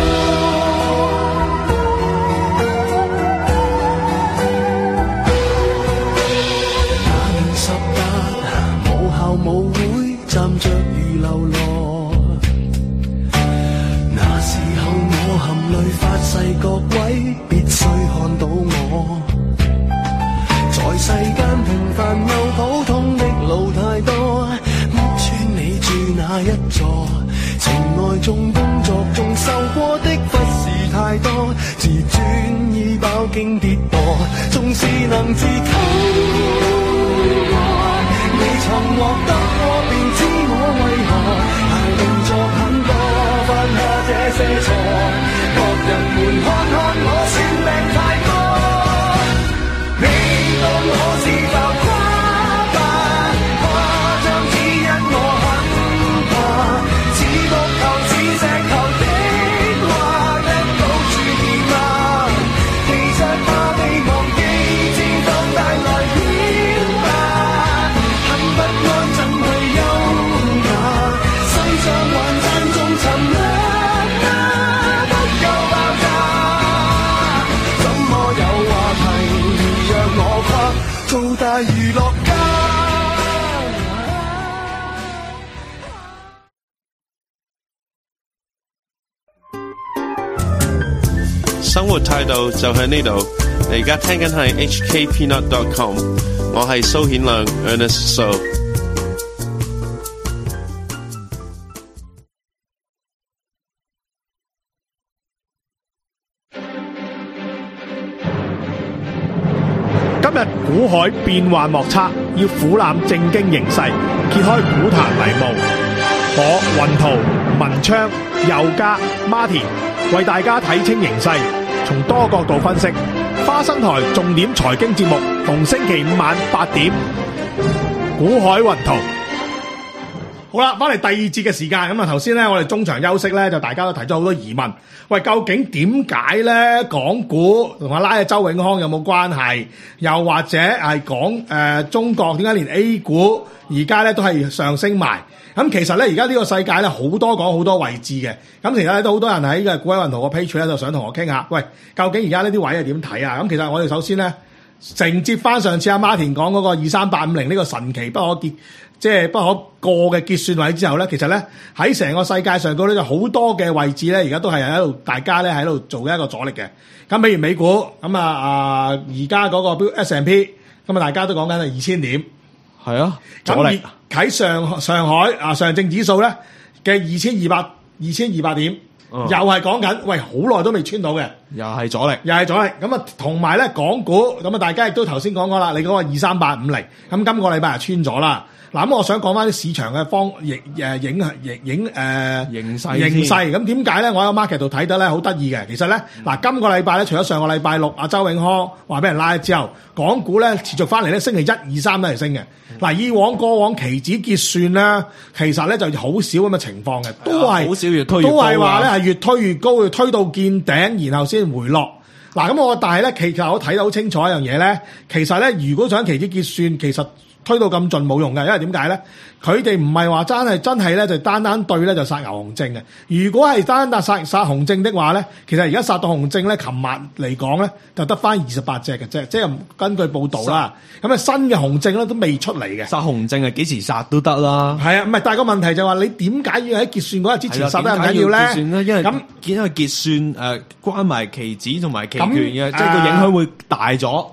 那年十八，母校舞會站着如流落，那時候我含淚發誓各位必須看到我，在世間平凡又普通的路太多，屋村你住哪一座？情愛中工作中受過的忽視太多，自尊已飽經跌墮，縱是能自溝過，未曾獲得過便知我為何排動作很多，犯下這些錯，各人們看看我算命太多。你當我是浮誇吧，誇張只因我很怕，似木頭似石頭的話得到注意嗎？其實怕被忘記，只放大來顯化，很不安怎去優雅？世上還讚頌沉默嗎？不夠爆炸，怎麼有話題讓我跨做大娛樂家？ 生活態度就喺呢度，你而家聽緊係 H K Peanut dot com， 我係蘇顯亮 Ernest So。 今日股海變幻莫測，要俯瞰正經形勢，揭開股壇迷霧。我雲圖、文昌、佑嘉、Martin 為大家睇清形勢，從多角度分析。花生台重點財經節目，逢星期五晚八點，股海雲圖。好啦，翻嚟第二節嘅時間，咁啊頭先咧，我哋中場休息咧，就大家都提咗好多疑問。喂，究竟點解咧港股同阿拉嘅周永康有冇關係？又或者係講誒中國點解連 A 股而家咧都係上升埋？咁其實咧，而家呢個世界咧好多講好多位置嘅。咁其實咧都好多人喺嘅股海雲圖個 page 咧，就想同我傾下。喂，究竟而家呢啲位係點睇啊？咁其實我哋首先咧承接翻上次阿 Martin 講嗰個二三八五零呢個神奇不可結，即係不可過嘅結算位之後咧，其實咧喺成個世界上嗰啲就好多嘅位置咧，而家都係喺度，大家咧喺度做一個阻力嘅。咁譬如美股咁啊啊，而家嗰個 S and P 咁啊，大家都講緊係二千點， 係啊，阻力喺上上海啊上證指數咧嘅二千二百二千二百點。嗯、又係講緊，喂，好耐都未穿到嘅， 又係阻力， 又係阻力。咁啊，同埋咧，港股咁啊，大家亦都頭先講過啦，你嗰個二三八五零，咁今個禮拜係穿咗啦。嗱，咁我想講翻啲市場嘅方影誒影影影誒形勢形勢。咁點解咧？我喺 market 度睇得咧好得意嘅。其實咧，嗱、嗯，今個禮拜咧，除咗上個禮拜六阿周永康話俾人拉之後，港股咧持續翻嚟咧，星期一、二、三都係升嘅。嗱、嗯，以往過往期指結算咧，其實咧就好少咁嘅情況嘅，都係好少越推越高， 都係話咧係越推越高，要推到見頂，然後先回落。嗱，咁我但係咧，其實我睇得好清楚一樣嘢咧，其實咧，如果想期指結算，其實推到咁盡冇用嘅，因為點解咧？佢哋唔係話真係真係咧，就單單對咧就殺牛熊證嘅。如果係單單殺殺熊證的話咧，其實而家殺到熊證咧，琴日嚟講咧就得翻二十八隻嘅啫，即係根據報道啦。咁啊新嘅熊證咧都未出嚟嘅。 殺熊證係幾時殺都得啦。 係啊，唔係，但係個問題就係話你點解要喺結算嗰日之前殺得咁緊要咧？ 結算咧，因為咁因為結算誒、呃、關埋期指同埋期權嘅，即係個影響會大咗。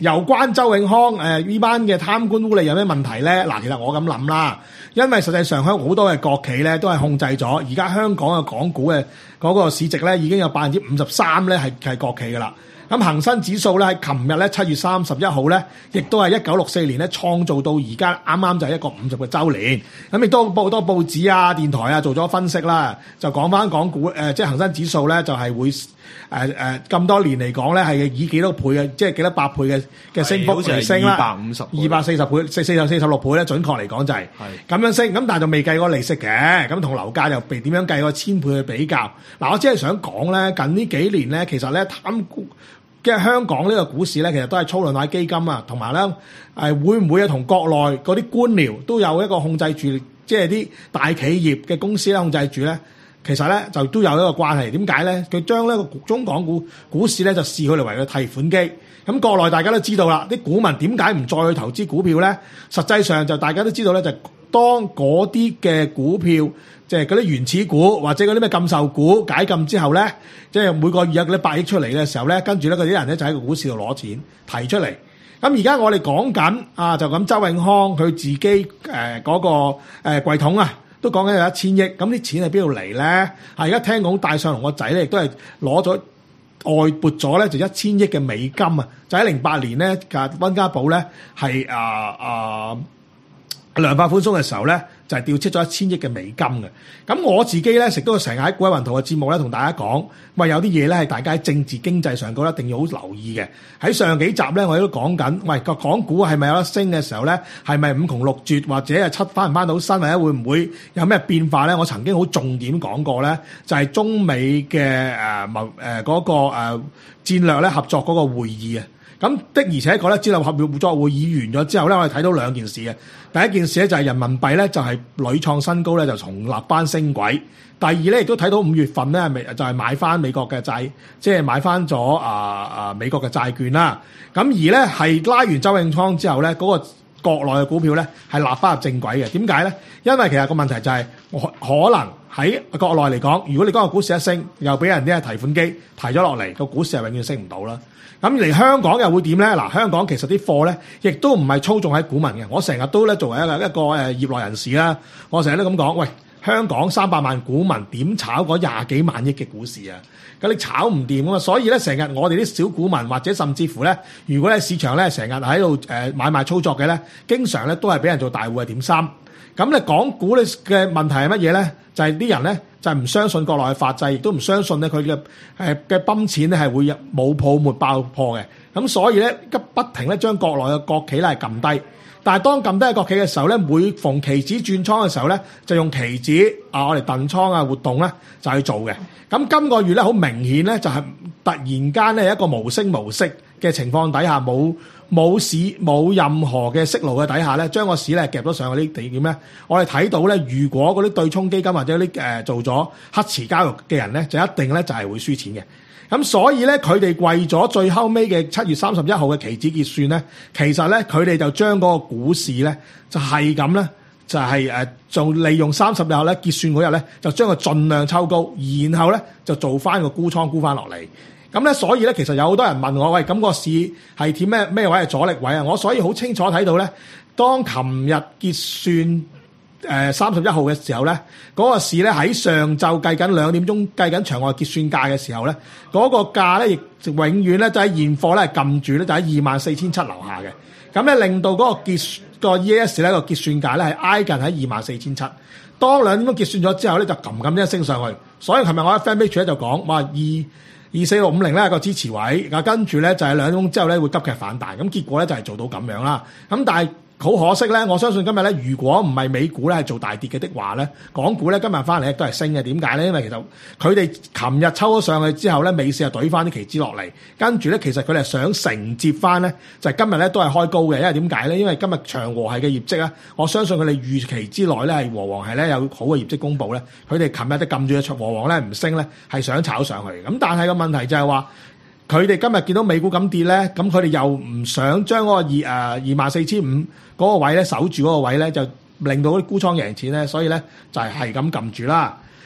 有關周永康誒呢班嘅貪官污吏有咩問題咧？嗱，其實我咁諗啦，因為實際上香港好多嘅國企咧都係控制咗，而家香港嘅港股嘅嗰個市值咧已經有百分之五十三咧係係國企噶啦。咁恒生指數咧喺琴日咧七月三十一號咧，亦都係一九六四年咧創造到而家啱啱就係一個五十個週年。咁亦都好多報紙啊、電台啊做咗分析啦，就講翻港股誒、呃，即係恒生指數咧就係、是、會誒誒咁多年嚟講咧係以幾多倍嘅，即係幾多百倍嘅嘅升幅嚟升啦， 二百五十、 二百四十倍、四四十四十六倍咧，準確嚟講就係咁樣升。咁但係就未計過利息嘅，咁同樓價又被點樣計個千倍去比較？嗱，我只係想講咧，近呢幾年咧，其實咧貪股。嘅香港呢個股市咧，其實都係操弄下基金啊，同埋咧誒會唔會啊同國內嗰啲官僚都有一個控制住，即係啲大企業嘅公司咧控制住咧，其實咧就都有一個關係。點解咧？佢將呢個中港股股市咧就視佢嚟為個提款機。咁國內大家都知道啦，啲股民點解唔再去投資股票咧？實際上就大家都知道咧，就當嗰啲嘅股票。即係嗰啲原始股或者嗰啲咩禁售股解禁之後咧，即係每個月有嗰啲百億出嚟嘅時候咧，跟住咧嗰啲人咧就喺個股市度攞錢提出嚟。咁而家我哋講緊啊，就咁周永康佢自己誒嗰、呃那個誒、呃、櫃桶啊，都講緊有一千億。咁啲錢喺邊度嚟咧？啊，而家聽講戴上龍個仔咧，亦都係攞咗外撥咗咧，就一千億嘅美金啊！就喺零八年咧，嘅溫家寶咧係啊啊量化寬鬆嘅時候咧。就係調出咗一千億嘅美金嘅，咁我自己咧食都成日喺股海雲圖嘅節目咧，同大家講，喂有啲嘢咧係大家喺政治經濟上嗰一定要好留意嘅。喺上幾集咧，我都講緊，喂個港股係咪有得升嘅時候咧，係咪五窮六絕或者係七翻唔翻到身，或者會唔會有咩變化咧？我曾經好重點講過咧，就係、是、中美嘅誒貿誒嗰個誒、呃、戰略咧合作嗰個會議啊。咁的而且確咧，戰略合作會議完咗之後咧，我哋睇到兩件事嘅。第一件事咧就係人民幣咧就係屢創新高咧，就重立翻升軌。第二咧亦都睇到五月份咧，咪就係買翻美國嘅債，即係買翻咗啊啊美國嘅債券啦。咁而咧係拉完周永康之後咧，嗰個國內嘅股票咧係立翻入正軌嘅。點解咧？因為其實個問題就係可能喺國內嚟講，如果你嗰個股市一升，又俾人啲提款機提咗落嚟，個股市係永遠升唔到啦。咁嚟香港又會點咧？嗱，香港其實啲貨咧，亦都唔係操縱喺股民嘅。我成日都咧作為一個一個誒業內人士啦，我成日都咁講，喂，香港三百萬股民點炒嗰廿幾萬億嘅股市啊？咁你炒唔掂啊嘛！所以咧，成日我哋啲小股民或者甚至乎咧，如果咧市場咧成日喺度誒買賣操作嘅咧，經常咧都係俾人做大戶嘅點心。咁咧港股咧嘅問題係乜嘢咧？就係、是、啲人咧就係、是、唔相信國內嘅法制，亦都唔相信咧佢嘅誒嘅泵錢咧係會冇泡沫爆破嘅。咁所以咧急不停咧將國內嘅國企咧係撳低。但係當撳低嘅國企嘅時候咧，每逢期指轉倉嘅時候咧，就用期指啊我哋燉倉啊活動咧就去做嘅。咁今個月咧好明顯咧就係突然間咧一個無聲無息嘅情況底下，冇冇市冇任何嘅息路嘅底下咧，將個市咧夾咗上去啲地點咧，我哋睇到咧，如果嗰啲對沖基金或者啲誒、呃、做咗黑池交易嘅人咧，就一定咧就係會輸錢嘅。咁所以咧，佢哋為咗最後尾嘅七月三十一號嘅期指結算咧，其實咧佢哋就將嗰個股市咧就係咁咧，就係誒做利用三十日後咧結算嗰日咧，就將佢盡量抽高，然後咧就做翻個沽倉沽翻落嚟。咁咧，所以咧，其實有好多人問我，喂，咁、那個市係貼咩咩位係阻力位啊？我所以好清楚睇到咧，當琴日結算誒三十一號嘅時候咧，嗰、那個市咧喺上晝計緊兩點鐘計緊場外結算價嘅時候咧，嗰、那個價咧亦永遠咧就喺現貨咧撳住咧就喺二萬四千七樓下嘅，咁咧令到嗰個結個 E A S 咧個結算價咧係挨近喺二萬四千七。當兩點鐘結算咗之後咧，就撳咁一升上去。所以琴日我喺 fan page 咧就講話二。二四六五零咧個支持位，啊跟住咧就係兩點鐘之後咧會急劇反彈，咁結果咧就係做到咁樣啦。咁但係好可惜咧，我相信今日咧如果唔係美股咧係做大跌嘅的話咧，港股咧今日翻嚟亦都係升嘅。點解咧？因為其實佢哋琴日抽咗上去之後咧，美市係懟翻啲期指落嚟，跟住咧其實佢哋係想承接翻咧，就係今日咧都係開高嘅。因為點解咧？因為今日長和系嘅業績咧，我相信佢哋預期之內咧係和黃係咧有好嘅業績公佈咧，佢哋琴日都撳住嘅長和黃咧唔升咧，係想炒上去。咁但係個問題就係話，佢哋今日見到美股咁跌咧，咁佢哋又唔想將嗰個二誒二萬四千五嗰個位咧守住嗰個位咧，就令到啲沽倉贏錢咧，所以咧就係係咁撳住啦。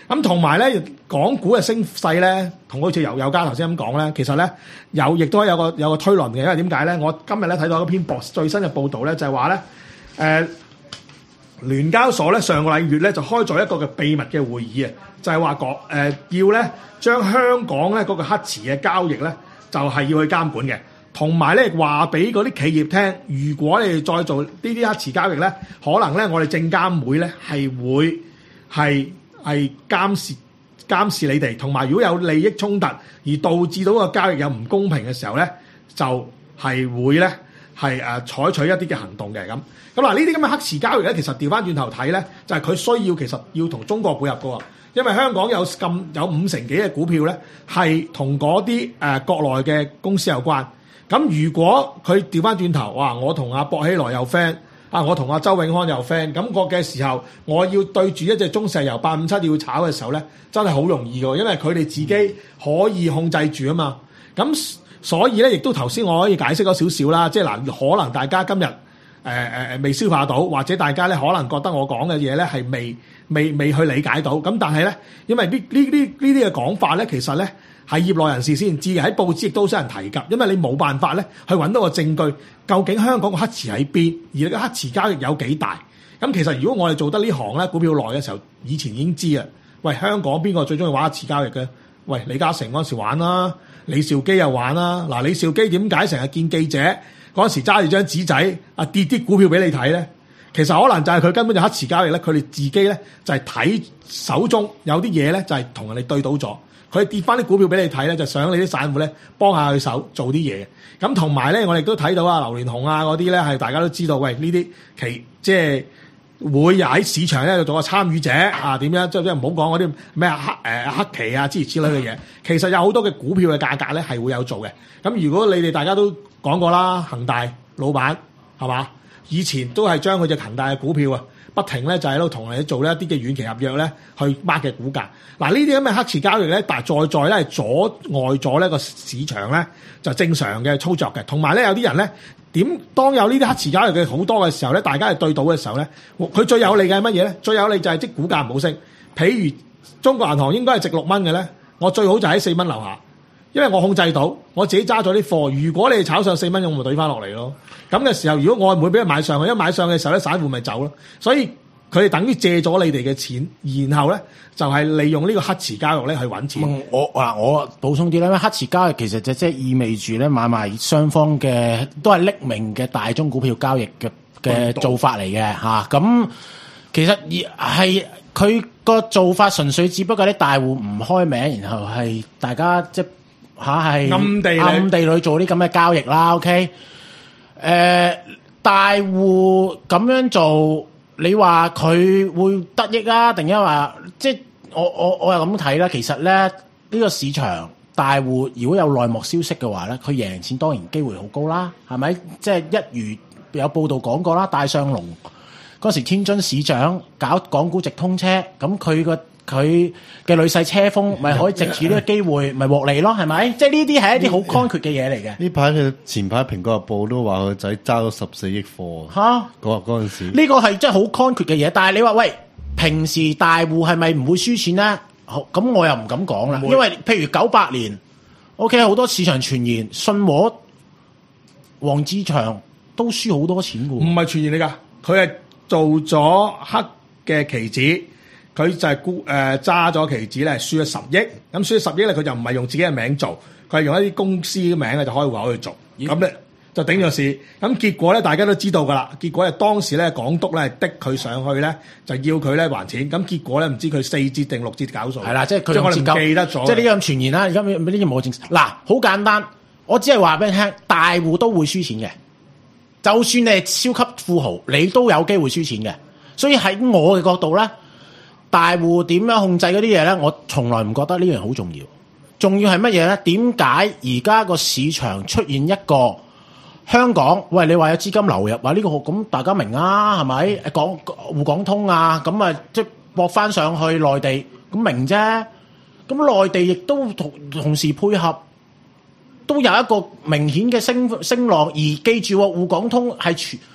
咁同埋咧，港股嘅升勢咧，同好似油油價頭先咁講咧，其實咧有亦都係有個有個推論嘅，因為點解咧？我今日咧睇到一篇報最新嘅報導咧，就係話咧，誒、呃、聯交所咧上個禮月咧就開咗一個嘅秘密嘅會議啊，就係話講誒要咧將香港咧嗰個黑池嘅交易咧，就係、是、要去監管嘅，同埋咧話俾嗰啲企業聽，如果你哋再做呢啲黑池交易咧，可能咧我哋證監會咧係會係。係監視監視你哋，同埋如果有利益衝突而導致到個交易有唔公平嘅時候咧，就係、是、會咧係誒採取一啲嘅行動嘅咁。咁嗱呢啲咁嘅黑池交易咧，其實調翻轉頭睇咧，就係、是、佢需要其實要同中國配合嘅喎，因為香港有咁有五成幾嘅股票咧係同嗰啲誒國內嘅公司有關。咁如果佢調翻轉頭，哇！我同阿薄熙來有 friend。啊！我同阿周永康有 friend，咁我嘅時候，我要對住一隻中石油八五七要炒嘅時候咧，真係好容易嘅，因為佢哋自己可以控制住啊嘛。咁所以咧，亦都頭先我可以解釋咗少少啦，即係嗱，可能大家今日誒誒誒未消化到，或者大家咧可能覺得我講嘅嘢咧係未未未去理解到。咁但係咧，因為呢呢呢呢啲嘅講法咧，其實咧。係業內人士先知嘅，喺報紙亦都少人提及，因為你冇辦法咧去揾到個證據，究竟香港個黑池喺邊，而你個黑池交易有幾大？咁其實如果我哋做得呢行咧，股票內嘅時候，以前已經知啦。喂，香港邊個最中意玩黑池交易嘅？喂，李嘉誠嗰陣時玩啦，李兆基又玩啦。嗱，李兆基點解成日見記者嗰陣時揸住張紙仔啊跌啲股票俾你睇咧？其實可能就係佢根本就黑池交易咧，佢哋自己咧就係睇手中有啲嘢咧，就係同人哋對賭咗。佢跌翻啲股票俾你睇咧，就想你啲散戶咧幫下佢手做啲嘢。咁同埋咧，我哋都睇到啊，劉連雄啊嗰啲咧係大家都知道，喂呢啲期即係會喺市場咧做個參與者啊，點樣即係唔好講嗰啲咩黑誒、呃、黑期啊之類之類嘅嘢。其實有好多嘅股票嘅價格咧係會有做嘅。咁如果你哋大家都講過啦，恒大老闆係嘛，以前都係將佢隻恒大嘅股票啊。不停咧就喺度同你做一啲嘅遠期合約咧去 mark 嘅股價。嗱呢啲咁嘅黑池交易咧，但係在在咧係阻礙咗呢個市場咧就正常嘅操作嘅。同埋咧有啲人咧點當有呢啲黑池交易嘅好多嘅時候咧，大家係對賭嘅時候咧，佢最有利嘅係乜嘢咧？最有利就係即股價唔好升。譬如中國銀行應該係值六蚊嘅咧，我最好就喺四蚊樓下，因為我控制到我自己揸咗啲貨。如果你哋炒上四蚊，我咪對翻落嚟咯。咁嘅時候，如果我唔會俾人買上去，一買上嘅時候咧，散戶咪走咯。所以佢哋等於借咗你哋嘅錢，然後咧就係、是、利用呢個黑池交易咧去揾錢。 嗯、我嗱我補充啲咧，黑池交易其實就即係意味住咧買賣雙方嘅都係匿名嘅大宗股票交易嘅嘅做法嚟嘅嚇。咁、啊、其實係佢個做法純粹只不過啲大戶唔開名，然後係大家即係嚇係暗地暗地裏做啲咁嘅交易啦。OK。誒、呃，大戶咁樣做，你話佢會得益啊？定因為即係我我我又咁睇啦。其實咧，呢、這個市場大戶如果有內幕消息嘅話咧，佢贏錢當然機會好高啦，係咪？即係一如有報道講過啦，戴相龍嗰時天津市長搞港股直通車，咁佢個佢嘅女婿車鋒咪可以藉住呢個機會咪獲利咯，係咪？即係呢啲係一啲好 concrete 嘅嘢嚟嘅。 呢排佢前排蘋果日報都話佢仔揸咗十四億貨嚇， 嗰嗰陣時呢個係真係好 concrete 嘅嘢。但係你話喂，平時大戶係咪唔會輸錢咧？好，咁我又唔敢講啦，因為譬如九八年 ，OK 好多市場傳言信和、黃志祥都輸好多錢嘅喎。 唔係傳言嚟㗎，佢係做咗黑嘅期指。佢就係沽誒揸咗期指咧，輸咗十億。咁輸咗十億咧，佢就唔係用自己嘅名做，佢係用一啲公司嘅名咧就開戶口去做。咁咧就頂咗市。咁結果咧，大家都知道㗎啦。結果係當時咧，港督咧逼佢上去咧，就要佢咧還錢。咁結果咧，唔知佢四折定六折搞數。 係啦，即係佢即係我哋唔記得咗。 即係呢樣傳言啦。而家呢啲冇證實。嗱，好簡單，我只係話俾你聽，大戶都會輸錢嘅。就算你係超級富豪，你都有機會輸錢嘅。所以喺我嘅角度咧。大戶點樣控制嗰啲嘢咧？我從來唔覺得呢樣好重要。重要係乜嘢咧？點解而家個市場出現一個香港？喂，你話有資金流入，話呢個咁大家明啊，係咪？講滬港通啊，咁啊即係駁翻上去內地，咁明啫。咁內地亦都同同時配合，都有一個明顯嘅升升浪。而記住，滬港通係全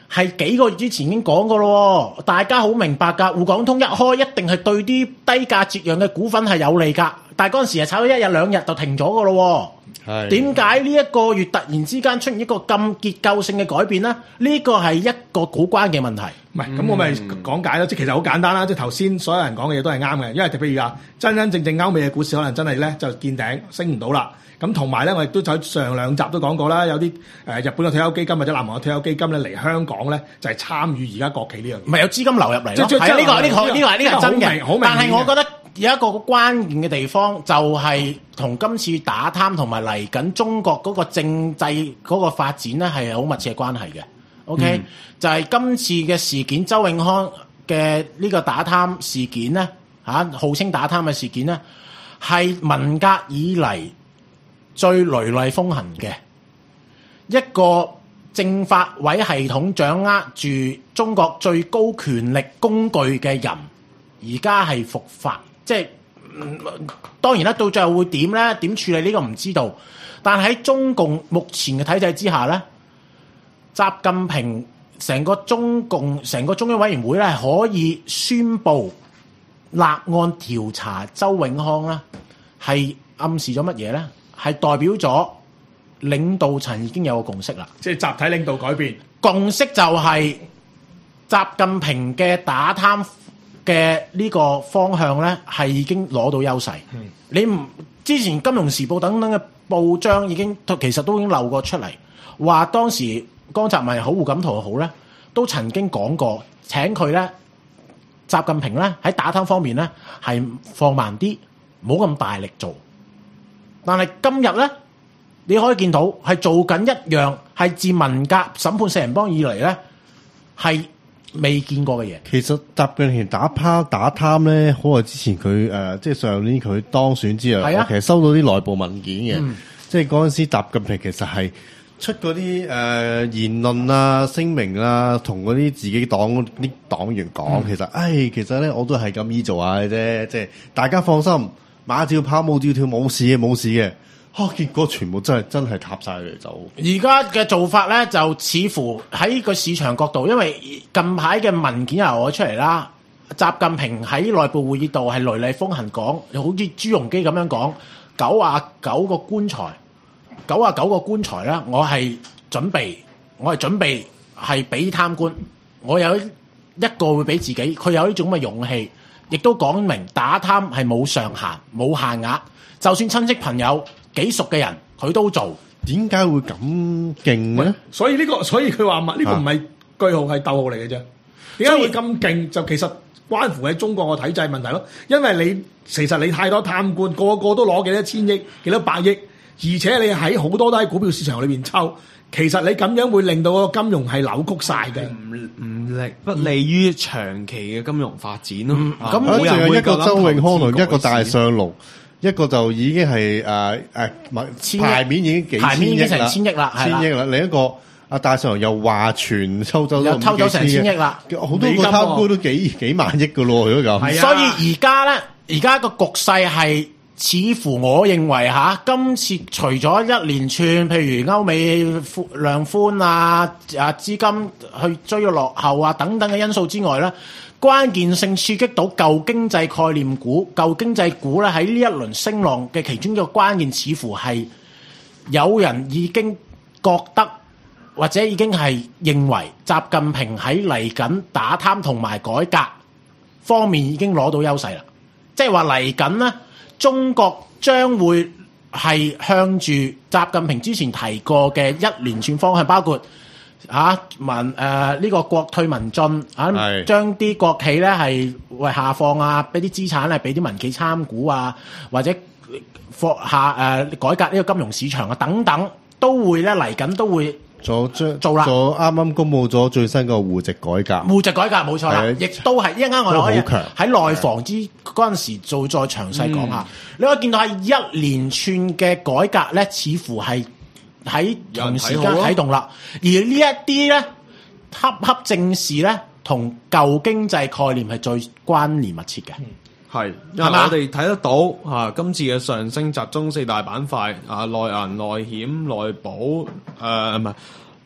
係幾個月之前已經講過咯，大家好明白㗎。滬港通一開，一定係對啲低價折讓嘅股份係有利㗎。但係嗰陣時係炒咗一日兩日就停咗㗎咯。係點解呢一個月突然之間出現一個咁結構性嘅改變呢？呢個係一個好關鍵問題。 唔係咁，我咪講解咯。即係其實好簡單啦。即係頭先所有人講嘅嘢都係啱嘅，因為譬如話真真正正歐美嘅股市可能真係咧就見頂升唔到啦。咁同埋咧，我亦都喺上兩集都講過啦，有啲誒、呃、日本嘅退休基金或者南韓嘅退休基金咧嚟香港咧，就係、是、參與而家國企呢樣嘢。唔係有資金流入嚟咯， 係呢、呢個呢、呢個呢、呢個係呢、呢個真嘅。但係我覺得有一個關鍵嘅地方，就係同今次打貪同埋嚟緊中國嗰個政制嗰個發展咧係好密切嘅關係嘅。OK，、嗯、就係今次嘅事件，周永康嘅呢個打貪事件咧，嚇、啊、號稱打貪嘅事件咧，係文革以嚟最雷厲風行嘅一個政法委系統，掌握住中國最高權力工具嘅人，而家係伏法，即係、嗯、當然啦，到最後會點咧？點處理呢個唔知道。但喺中共目前嘅體制之下咧，習近平成個中共成個中央委員會咧，係可以宣布立案調查周永康咧，係暗示咗乜嘢咧？係代表咗領導層已經有個共識啦， 即係集體領導改變。 共識就係習近平嘅打貪嘅呢個方向咧，係已經攞到優勢。嗯、你唔之前《金融時報》等等嘅報章已經其實都已經漏過出嚟，話當時江澤民好、胡錦濤好咧，都曾經講過請佢咧，習近平咧喺打貪方面咧係放慢啲，唔好咁大力做。但係今日咧，你可以見到係做緊一樣係自文革審判四人幫以嚟咧係未見過嘅嘢。 其實習近平打拋打貪咧，好耐之前佢誒、呃，即係上年佢當選之後，啊、我其實收到啲內部文件嘅，嗯、即係嗰陣時習近平其實係出嗰啲誒言論啊、聲明啊，同嗰啲自己黨啲黨員講，嗯、其實誒、哎，其實咧我都係咁意做下嘅啫，即係大家放心。馬照跑，舞照跳，冇事嘅，冇事嘅。嚇、啊，結果全部真係真係塌晒嚟就。 而家嘅做法咧，就似乎喺個市場角度，因為近排嘅文件又攞出嚟啦。習近平喺內部會議度係雷厲風行講，好似朱鎔基咁樣講，九啊九個棺材，九啊九個棺材咧，我係準備，我係準備係俾貪官，我有一個會俾自己，佢有呢種咁嘅勇氣。亦都講明打貪係冇上限、冇限額，就算親戚朋友幾熟嘅人，佢都做。 點解會咁勁咧？ 所以呢、呢個，所以佢話呢個唔係句號，係逗號嚟嘅啫。點解會咁勁？就其實關乎喺中國個體制問題咯。因為你其實你太多貪官，個個都攞幾多千億、幾多百億，而且你喺好多都喺股票市場裏邊抽。其實你咁樣會令到個金融係扭曲晒嘅， 唔唔利不利於長期嘅金融發展咯。 咁好似一個周永康同一個大上龍，一個就已經係誒誒牌面已經幾牌面已經成千億啦， 千億啦。另一個阿大上龍又話全抽走又偷走成千億啦， 好多個貪官都幾幾萬億噶咯，如果咁。 所以而家咧，而家個局勢係。似乎我認為嚇，今次除咗一連串譬如歐美量寬啊、啊資金去追咗落後啊等等嘅因素之外咧，關鍵性刺激到舊經濟概念股、舊經濟股咧喺呢一輪升浪嘅其中一個關鍵，似乎係有人已經覺得或者已經係認為習近平喺嚟緊打貪同埋改革方面已經攞到優勢啦，即係話嚟緊咧。中國將會係向住習近平之前提過嘅一連串方向，包括嚇民誒呢個國退民進啊，將啲國企咧係為下放啊，俾啲資產咧俾啲民企參股啊，或者放下誒、呃、改革呢個金融市場啊等等，都會咧嚟緊都會。 做做啦，做啱啱公佈咗最新個戶籍改革， 戶籍改革冇錯啦，亦都係一陣間我哋可以喺內房之嗰陣時做再詳細講下。你可以見到係一連串嘅改革咧，似乎係喺同時間啟動啦。而呢一啲咧，恰恰正是咧，同舊經濟概念係最關聯密切嘅。 係，因為我哋睇得到嚇、啊，今次嘅上升集中四大板塊啊，內銀、內險、內保，誒唔係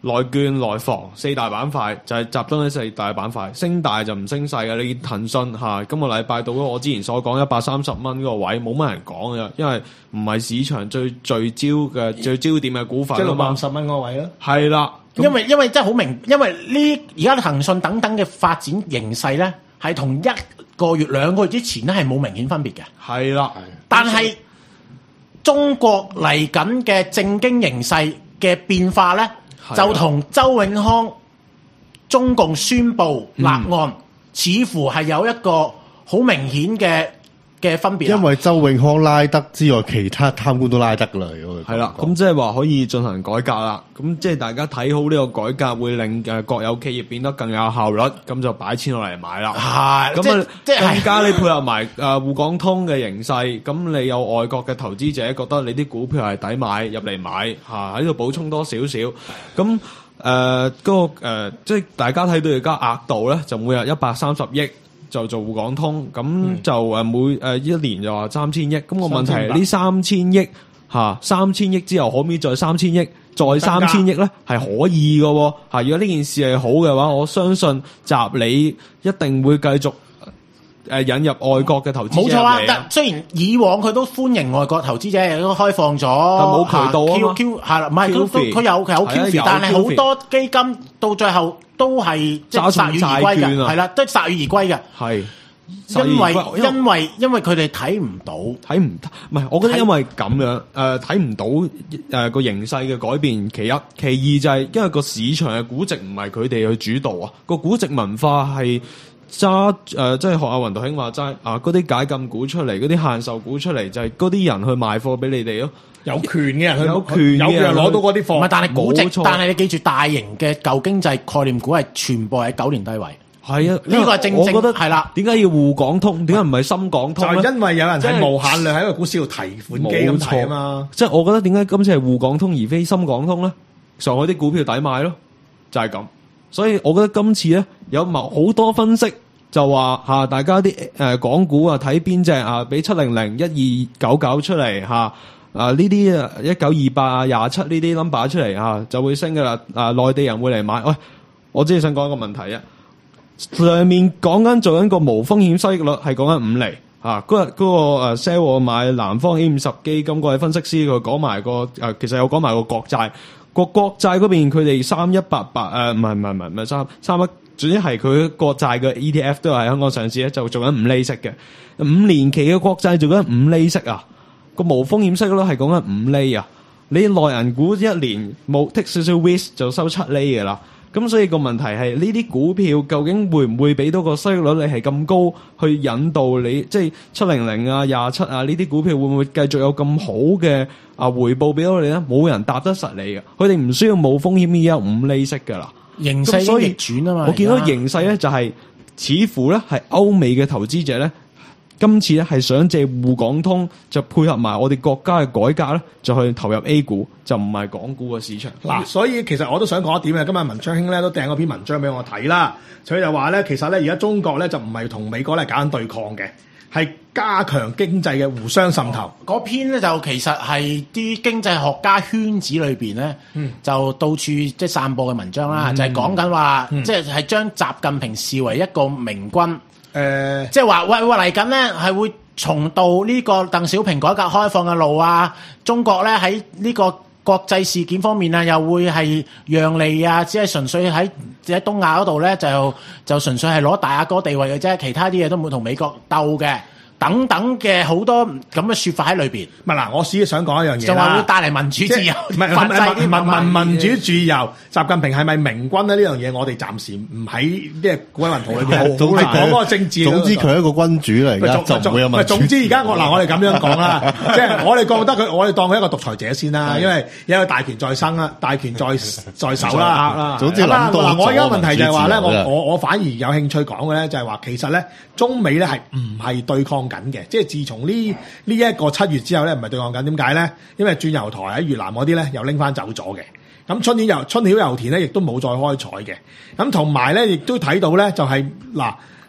內券、內房四大板塊就係集中喺四大板塊，升大就唔升細嘅。你騰訊嚇今個禮拜到咗我之前所講一百三十蚊嗰個位，冇乜人講嘅，因為唔係市場最聚焦嘅最焦點嘅股份即係六啊嘛。 百五十蚊嗰個位咯。 係啦， 因為因為真係好明，因為呢而家騰訊等等嘅發展形勢咧，係同一個月兩個月之前咧係冇明顯分別嘅。 係啦， 但係中國嚟緊嘅政經形勢嘅變化咧，就同周永康中共宣布立案，嗯、似乎係有一個好明顯嘅嘅分別。 因為周永康拉得之外，其他貪官都拉得啦。 係啦，咁即係話可以進行改革啦。咁即係大家睇好呢個改革，會令誒國有企業變得更有效率，咁就擺錢落嚟買啦。 係， 咁啊， 即係更加你配合埋誒滬港通嘅形勢，咁你有外國嘅投資者覺得你啲股票係抵買入嚟買嚇，喺度補充多少少。咁誒嗰個誒、呃，即係大家睇到而家額度咧，就每日一百三十億就做滬港通，咁就誒每誒、呃、一年就話三千億。咁、個問題係呢三千億嚇，三千億之後可唔可以再三千億，再三千億咧係可以嘅喎嚇。如果呢件事係好嘅話，我相信習理一定會繼續誒引入外國嘅投資者入嚟。冇錯啊， 但雖然以往佢都歡迎外國投資者，亦都開放咗，但冇渠道啊嘛。 Q Q 係啦，唔係佢佢有佢有 Q F， 但係好多基金到最後都係即係鎩羽而歸嘅，係啦，都係鎩羽而歸嘅。係因為因為因為佢哋睇唔到， 睇唔唔係，我覺得因為咁樣誒睇唔到誒個形勢嘅改變。其一，其二就係因為個市場嘅估值唔係佢哋去主導啊，個估值文化係。揸誒、呃，即係學阿雲道兄話齋啊！嗰啲解禁股出嚟，嗰啲限售股出嚟，就係嗰啲人去賣貨俾你哋咯。 有權嘅人去， 有權嘅人攞到嗰啲貨。 唔係，但係估值， 錯但係你記住，大型嘅舊經濟概念股係全部喺九年低位。 係啊， 呢個係正正， 我覺得係啦。 點解要滬港通？點解唔係深港通咧？ 就係因為有人係無限量喺個股市度提款機咁提啊嘛。 即係我覺得點解今次係滬港通而非深港通咧？上海啲股票抵買咯，就係、是、咁。所以我覺得今次咧有某好多分析。就話嚇，大家啲誒、呃、港股啊，睇邊隻啊，俾七零零、一二九九出嚟嚇，啊呢啲啊一九二八啊、廿七呢啲 number 出嚟嚇，就會升噶啦。啊，內地人會嚟買。喂，我只係想講一個問題啊。上面講緊做緊個無風險收益率係講緊五厘嚇，嗰日嗰個 sell 我買南方 A 五十基金嗰位分析師佢講埋個誒，其實有講埋個國債，個國債嗰邊佢哋三一八八誒，唔係唔係唔係唔係三三一。總之係佢國債嘅 E T F 都係香港上市咧，就做緊五厘息嘅。五年期嘅國債做緊五厘息啊，個無風險息率係講緊五厘啊。你內銀股一年冇 take 少少 risk 就收七厘嘅啦。咁所以個問題係呢啲股票究竟會唔會俾到個息率你係咁高去引導你，即係七零零啊、廿七啊呢啲股票會唔會繼續有咁好嘅啊回報俾到你咧？冇人答得實你嘅，佢哋唔需要冇風險已經有五厘息噶啦。 形勢已經逆轉啊嘛！ 我見到形勢咧就係、是、似乎咧係歐美嘅投資者咧，今次咧係想借滬港通就配合埋我哋國家嘅改革咧，就去投入 A 股，就唔係港股嘅市場。 嗱，所以其實我都想講一點嘅，今日文章兄咧都掟咗篇文章俾我睇啦，所以就話咧，其實咧而家中國咧就唔係同美國咧搞緊對抗嘅。係加強經濟嘅互相滲透。 嗰、哦、篇咧就其實係啲經濟學家圈子裏邊咧，嗯、就到處即係散播嘅文章啦，嗯、就係講緊話，嗯、即係係將習近平視為一個明君。誒、呃，即係話喂喂嚟緊咧係會重蹈呢個鄧小平改革開放嘅路啊！中國咧喺呢個國際事件方面啊，又會係讓利啊，只係純粹喺喺東亞嗰度咧，就就純粹係攞大阿哥地位嘅啫，其他啲嘢都唔會同美國鬥嘅，等等嘅好多咁嘅説法喺裏邊。 唔係嗱，我只係想講一樣嘢啦， 就話會帶嚟民主自由， 唔係唔係民民民主自由。習近平係咪明君咧？呢樣嘢我哋暫時唔喺即係古文圖裏邊講嗰個政治。 總之佢係一個君主嚟㗎，就唔會有民主。 總之而家我嗱，我哋咁樣講啦，即係我哋覺得佢，我哋當佢一個獨裁者先啦，因為有一個大權在身啦，大權在在手啦。 總之諗到嗱，我而家問題就係話咧，我我我反而有興趣講嘅咧，就係話其實咧，中美咧係唔係對抗緊嘅？即係自從呢呢一個七月之後咧，唔係對抗緊。點解咧？因為轉油台喺越南嗰啲咧，又拎翻走咗嘅。咁春天油春曉油田咧，亦都冇再開採嘅。咁同埋咧，亦都睇到咧，就係、是、嗱，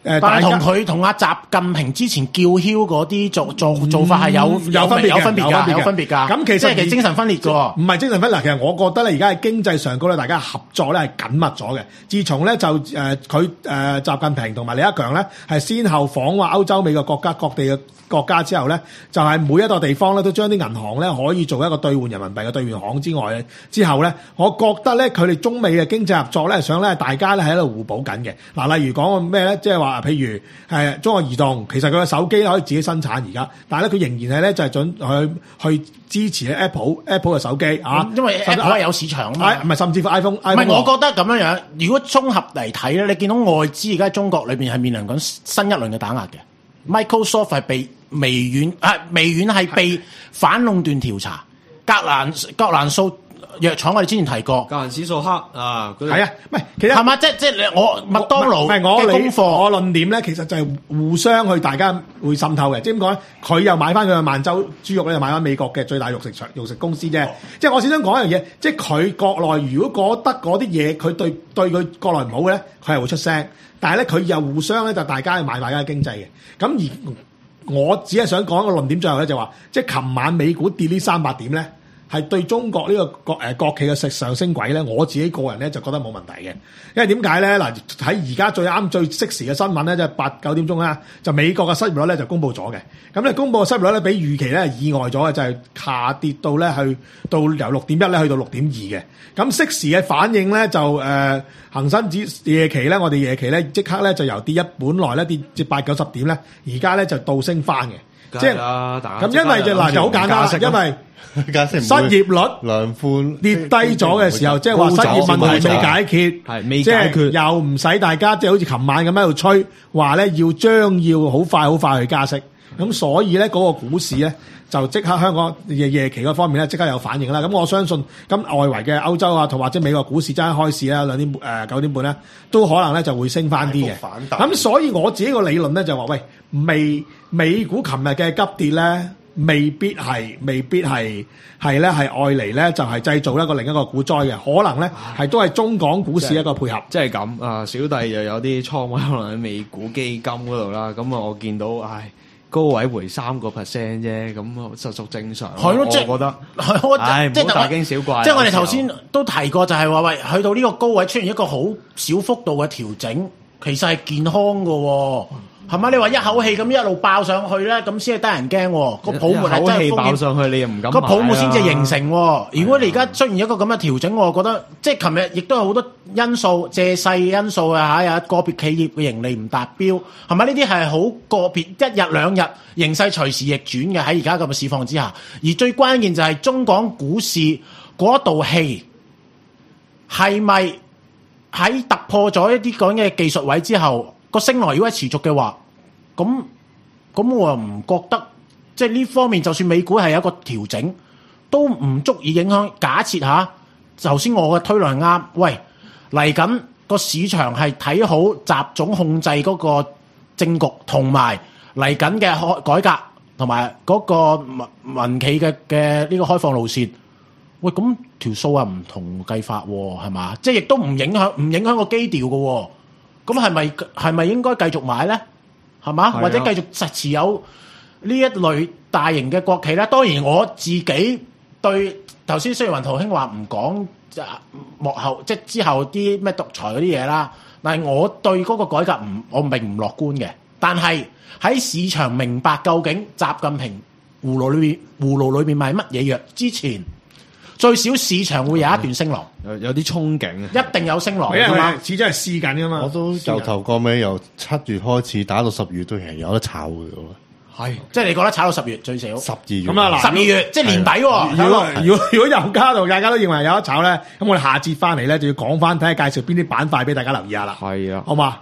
誒， 但係同大家佢同阿習近平之前叫囂嗰啲做做做法係有有分別嘅有分別㗎， 有有分別㗎。 咁其實即係其實精神分裂㗎喎。 唔係精神分裂，其實我覺得咧，而家喺經濟上高咧，大家合作咧係緊密咗嘅。自從咧就誒佢誒習近平同埋李克強咧係先後訪華歐洲美國國家各地嘅國家之後咧，就係、是、每一個地方咧都將啲銀行咧可以做一個兌換人民幣嘅兌換行之外之後咧，我覺得咧佢哋中美嘅經濟合作咧，想咧大家咧喺度互補緊嘅。嗱，例如講個咩咧，即係話譬如係中國移動，其實佢嘅手機可以自己生產而家，但係咧佢仍然係咧就係準去去支持 Apple Apple 嘅手機啊， 因為 Apple 係有市場啊嘛。 唔係甚至乎 iPhone，唔係我覺得咁樣樣。如果綜合嚟睇咧，你見到外資而家喺中國裏邊係面臨緊新一輪嘅打壓嘅。Microsoft 係被微軟啊，微軟係被反壟斷調查。格蘭格蘭素藥廠我哋之前提過， 格蘭斯素克啊， 係啊，唔係其實係嘛？即即係我麥當勞唔係我嘅功課， 我論點咧，其實就係互相去大家會滲透嘅。即係點講咧？佢又買翻佢嘅萬州豬肉咧，又買翻美國嘅最大肉食場肉食公司啫。即係我只想講一樣嘢，即係佢國內如果覺得嗰啲嘢佢對對佢國內唔好嘅咧，佢係會出聲。但係咧，佢又互相咧就大家去買大家嘅經濟嘅。咁而我只係想講一個論點，最後咧就話，即係琴晚美股跌呢三百點咧，係對中國呢個國誒國企嘅食上升軌咧，我自己個人咧就覺得冇問題嘅。因為點解咧？嗱，喺而家最啱最適時嘅新聞咧，就係八九點鐘啦，就美國嘅失業率咧就公布咗嘅。咁咧公布嘅失業率咧比預期咧意外咗嘅，就係下跌到咧去到由六點一咧去到六點二嘅。咁適時嘅反應咧就誒、呃、恆生指夜期咧，我哋夜期咧即刻咧就由跌一本來咧跌至八九十點咧，而家咧就倒升翻嘅。即係咁，因為就嗱就好簡單啦，因為失業率量寬跌低咗嘅時候，即係話失業問題未解決， 係未解決， 即係又唔使大家即係好似琴晚咁喺度吹話咧，要將要好快好快去加息。咁所以咧嗰個股市咧就即刻香港夜夜期嗰方面咧即刻有反應啦。咁我相信咁外圍嘅歐洲啊，同或者美國股市真係開市啦，兩點誒九點半咧都可能咧就會升翻啲嘅。咁所以我自己個理論咧就話喂，未美股琴日嘅急跌咧，未必係未必係係咧係愛嚟咧就係製造一個另一個股災嘅，可能咧係都係中港股市一個配合。 即係咁啊，小弟又有啲倉位可能喺美股基金嗰度啦。咁啊，我見到唉。高位回三個 percent 啫，咁實屬正常。 係咯，即係我覺得， 唉， 唔好大驚小怪。 即係我哋頭先都提過，就係話喂，去到呢個高位出現一個好小幅度嘅調整，其實係健康嘅喎，係咪？你話一口氣咁一路爆上去咧，咁先係得人驚喎。個泡沫係真係爆上去，你又唔敢買。 個泡沫先至形成喎。如果你而家出現一個咁嘅調整，我覺得即係琴日亦都有好多因素，借勢因素啊嚇，有個別企業嘅盈利唔達標，係咪？呢啲係好個別，一日兩日形勢隨時逆轉嘅喺而家咁嘅市況之下。而最關鍵就係中港股市嗰道氣係咪喺突破咗一啲講嘅技術位之後，個升浪如果係持續嘅話，咁咁我又唔覺得，即係呢方面就算美股係有一個調整，都唔足以影響。假設下，頭先我嘅推論啱，喂嚟緊個市場係睇好習總控制嗰個政局，同埋嚟緊嘅改革，同埋嗰個民民企嘅嘅呢個開放路線。喂，咁條數啊唔同計法喎，係嘛？即係亦都唔影響，唔影響個基調嘅喎。咁係咪係咪應該繼續買咧？係嘛？或者繼續實持有呢一類大型嘅國企咧？當然我自己對頭先雖然雲圖兄話唔講幕後即係之後啲咩獨裁嗰啲嘢啦，但係我對嗰個改革唔我並唔樂觀嘅。但係喺市場明白究竟習近平葫蘆裏邊葫蘆裏邊賣乜嘢藥之前，最少市場會有一段升浪， 有有啲憧憬啊！ 一定有升浪， 因為始終係試緊噶嘛。 我都由頭過尾，由七月開始打到十月都係有得炒嘅喎。 係，即係你覺得炒到十月最少？ 十二月咁啊嗱， 十二月即係年底喎。 如果如果如果有加到大家都認為有得炒咧，咁我哋下節翻嚟咧就要講翻睇下介紹邊啲板塊俾大家留意下啦。 係啊， 好嘛？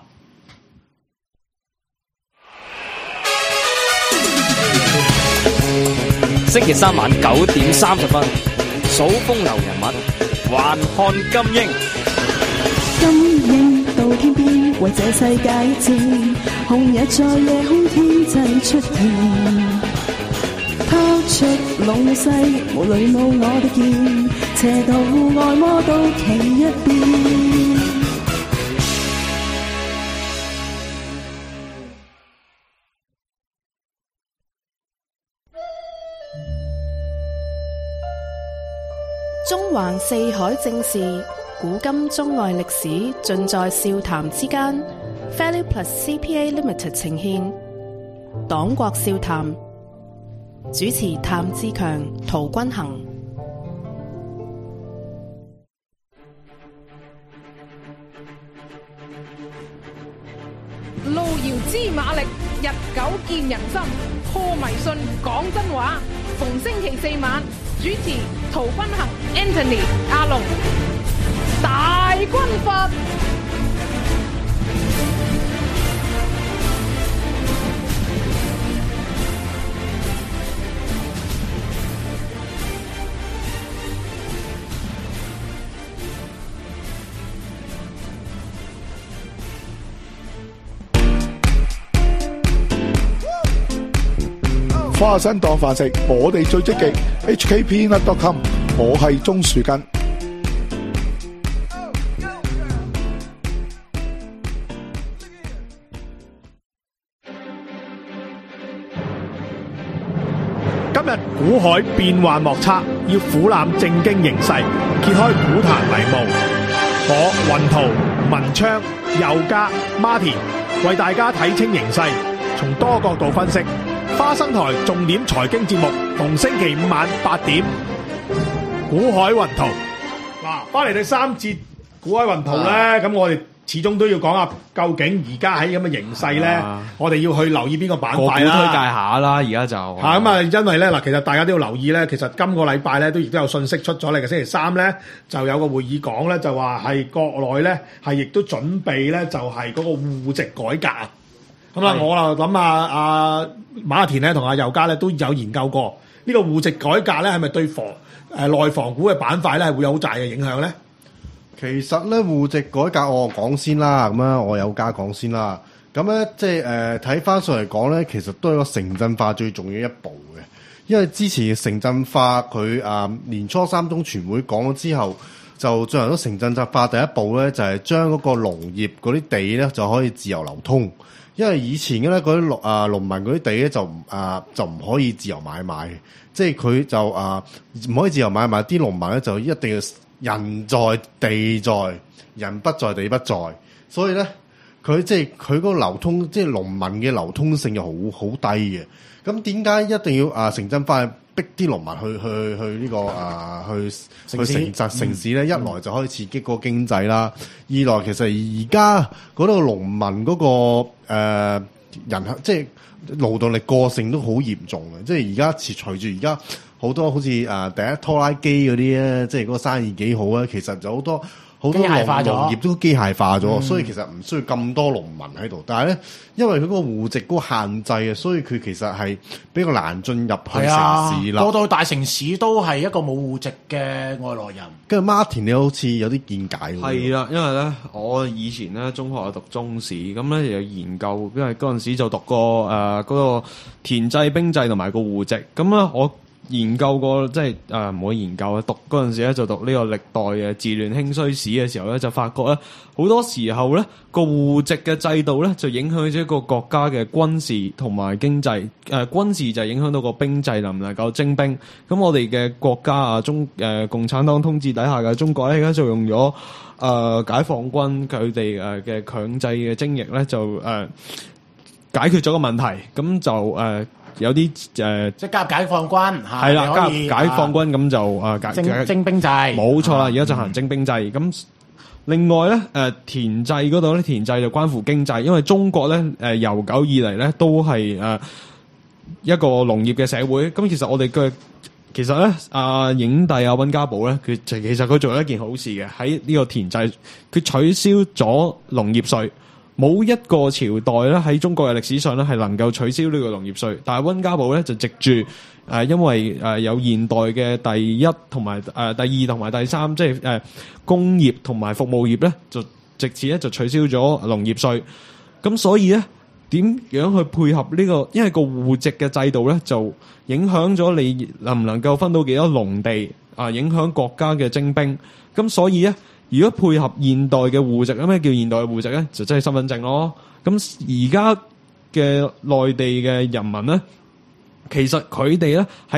星期三晚九點三十分，數風流人物，還看金英。 金英到天邊，為這世界戰，紅日在夜空天際出現，拋出龍勢，無淚舞我的劍，邪道惡魔到其一邊。 中環四海正事，古今中外歷史，盡在笑談之間。Value Plus C P A Limited 呈獻黨國笑談，主持譚志強、陶君行。 路遙知馬力，日久見人心。破迷信，講真話。逢星期四晚，主持陶君行、Anthony、阿龍，大軍閥。 花生當飯食，我哋最積極。H K Peanut dot com， 我係鍾樹根。 今日股海變幻莫測，要俯瞰正經形勢，揭開股壇迷霧。我雲圖、文昌、佑嘉、Martin 為大家睇清形勢，從多角度分析。花生台重點財經節目，逢星期五晚八點，股海雲圖。嗱，翻嚟第三節股海雲圖咧，咁、啊、我哋始終都要講下，究竟而家喺咁嘅形勢咧，啊、我哋要去留意邊個板塊啦。 個股推介下啦，而家就嚇咁啊，因為咧嗱，其實大家都要留意咧，其實今個禮拜咧都亦都有信息出咗嚟嘅。星期三咧就有個會議講咧，就話係國內咧係亦都準備咧就係嗰個戶籍改革啊。咁啊，我啊諗啊，阿馬田咧同阿佑嘉咧都有研究過呢個戶籍改革咧，係咪對房誒內房股嘅板塊咧係會有好大嘅影響咧？ 其實咧戶籍改革我講先啦，咁樣我佑嘉講先啦。咁咧即係誒睇翻上嚟講咧，其實都係個城鎮化最重要一步嘅，因為之前城鎮化佢啊年初三中全會講咗之後，就進行咗城鎮化第一步咧，就係將嗰個農業嗰啲地咧就可以自由流通。因為以前嘅咧嗰啲農啊農民嗰啲地咧就唔啊就唔可以自由買賣嘅，即係佢就啊唔可以自由買賣，啲農民咧就一定要人在地在，人不在地不在，所以咧佢即係佢嗰個流通，即係農民嘅流通性又好好低嘅。咁點解一定要啊城鎮化逼啲農民去去去呢、這個啊去去城鎮城市咧？嗯、一來就可以刺激個經濟啦，二來其實而家嗰度農民嗰、那個誒、呃、人即係勞動力過剩都好嚴重嘅，即係而家隨住而家好多好似誒第一拖拉機嗰啲咧，即係嗰個生意幾好啊，其實就好多。好多農業都機械化咗，嗯、所以其實唔需要咁多農民喺度。但係咧，因為佢嗰個戶籍嗰個限制啊，所以佢其實係比較難進入去城市啦。 過到大城市都係一個冇戶籍嘅外來人。跟住 Martin 你好似有啲見解喎。 係啦，因為咧我以前咧中學有讀中史，咁咧有研究，因為嗰陣時就讀過誒嗰、呃嗰個田制、兵制同埋個戶籍，咁咧我。研究過即係誒唔可以研究啊！讀嗰陣時咧就讀呢個歷代嘅治亂興衰史嘅時候咧，就發覺咧好多時候咧個戶籍嘅制度咧就影響咗一個國家嘅軍事同埋經濟。誒、呃、軍事就影響到個兵制能唔能夠徵兵。咁我哋嘅國家啊中誒、呃、共產黨統治底下嘅中國咧，而家就用咗誒、呃、解放軍佢哋誒嘅強制嘅徵役咧，就誒、呃、解決咗個問題。咁就誒。呃有啲誒，呃、即係加入解放軍嚇，係啦，加入解放軍咁就誒徵徵兵制，冇錯啦。而家就行徵兵制。咁、嗯、另外咧，誒、呃、田制嗰度咧，田制就關乎經濟，因為中國咧誒、呃、悠久以嚟咧都係誒、呃、一個農業嘅社會。咁其實我哋嘅其實咧，阿、呃、影帝阿溫家寶咧，佢其實佢做咗一件好事嘅，喺呢個田制，佢取消咗農業稅。冇一個朝代咧喺中國嘅歷史上咧係能夠取消呢個農業稅，但係溫家寶咧就藉住誒、呃，因為誒、呃、有現代嘅第一同埋誒第二同埋第三，即係誒、呃、工業同埋服務業咧，就藉此咧就取消咗農業稅。咁所以咧點樣去配合呢、這個？因為個戶籍嘅制度咧就影響咗你能唔能夠分到幾多農地啊、呃，影響國家嘅徵兵。咁所以咧。如果配合現代嘅戶籍，咩叫現代嘅戶籍咧？就真係身份證咯。咁而家嘅內地嘅人民咧，其實佢哋咧喺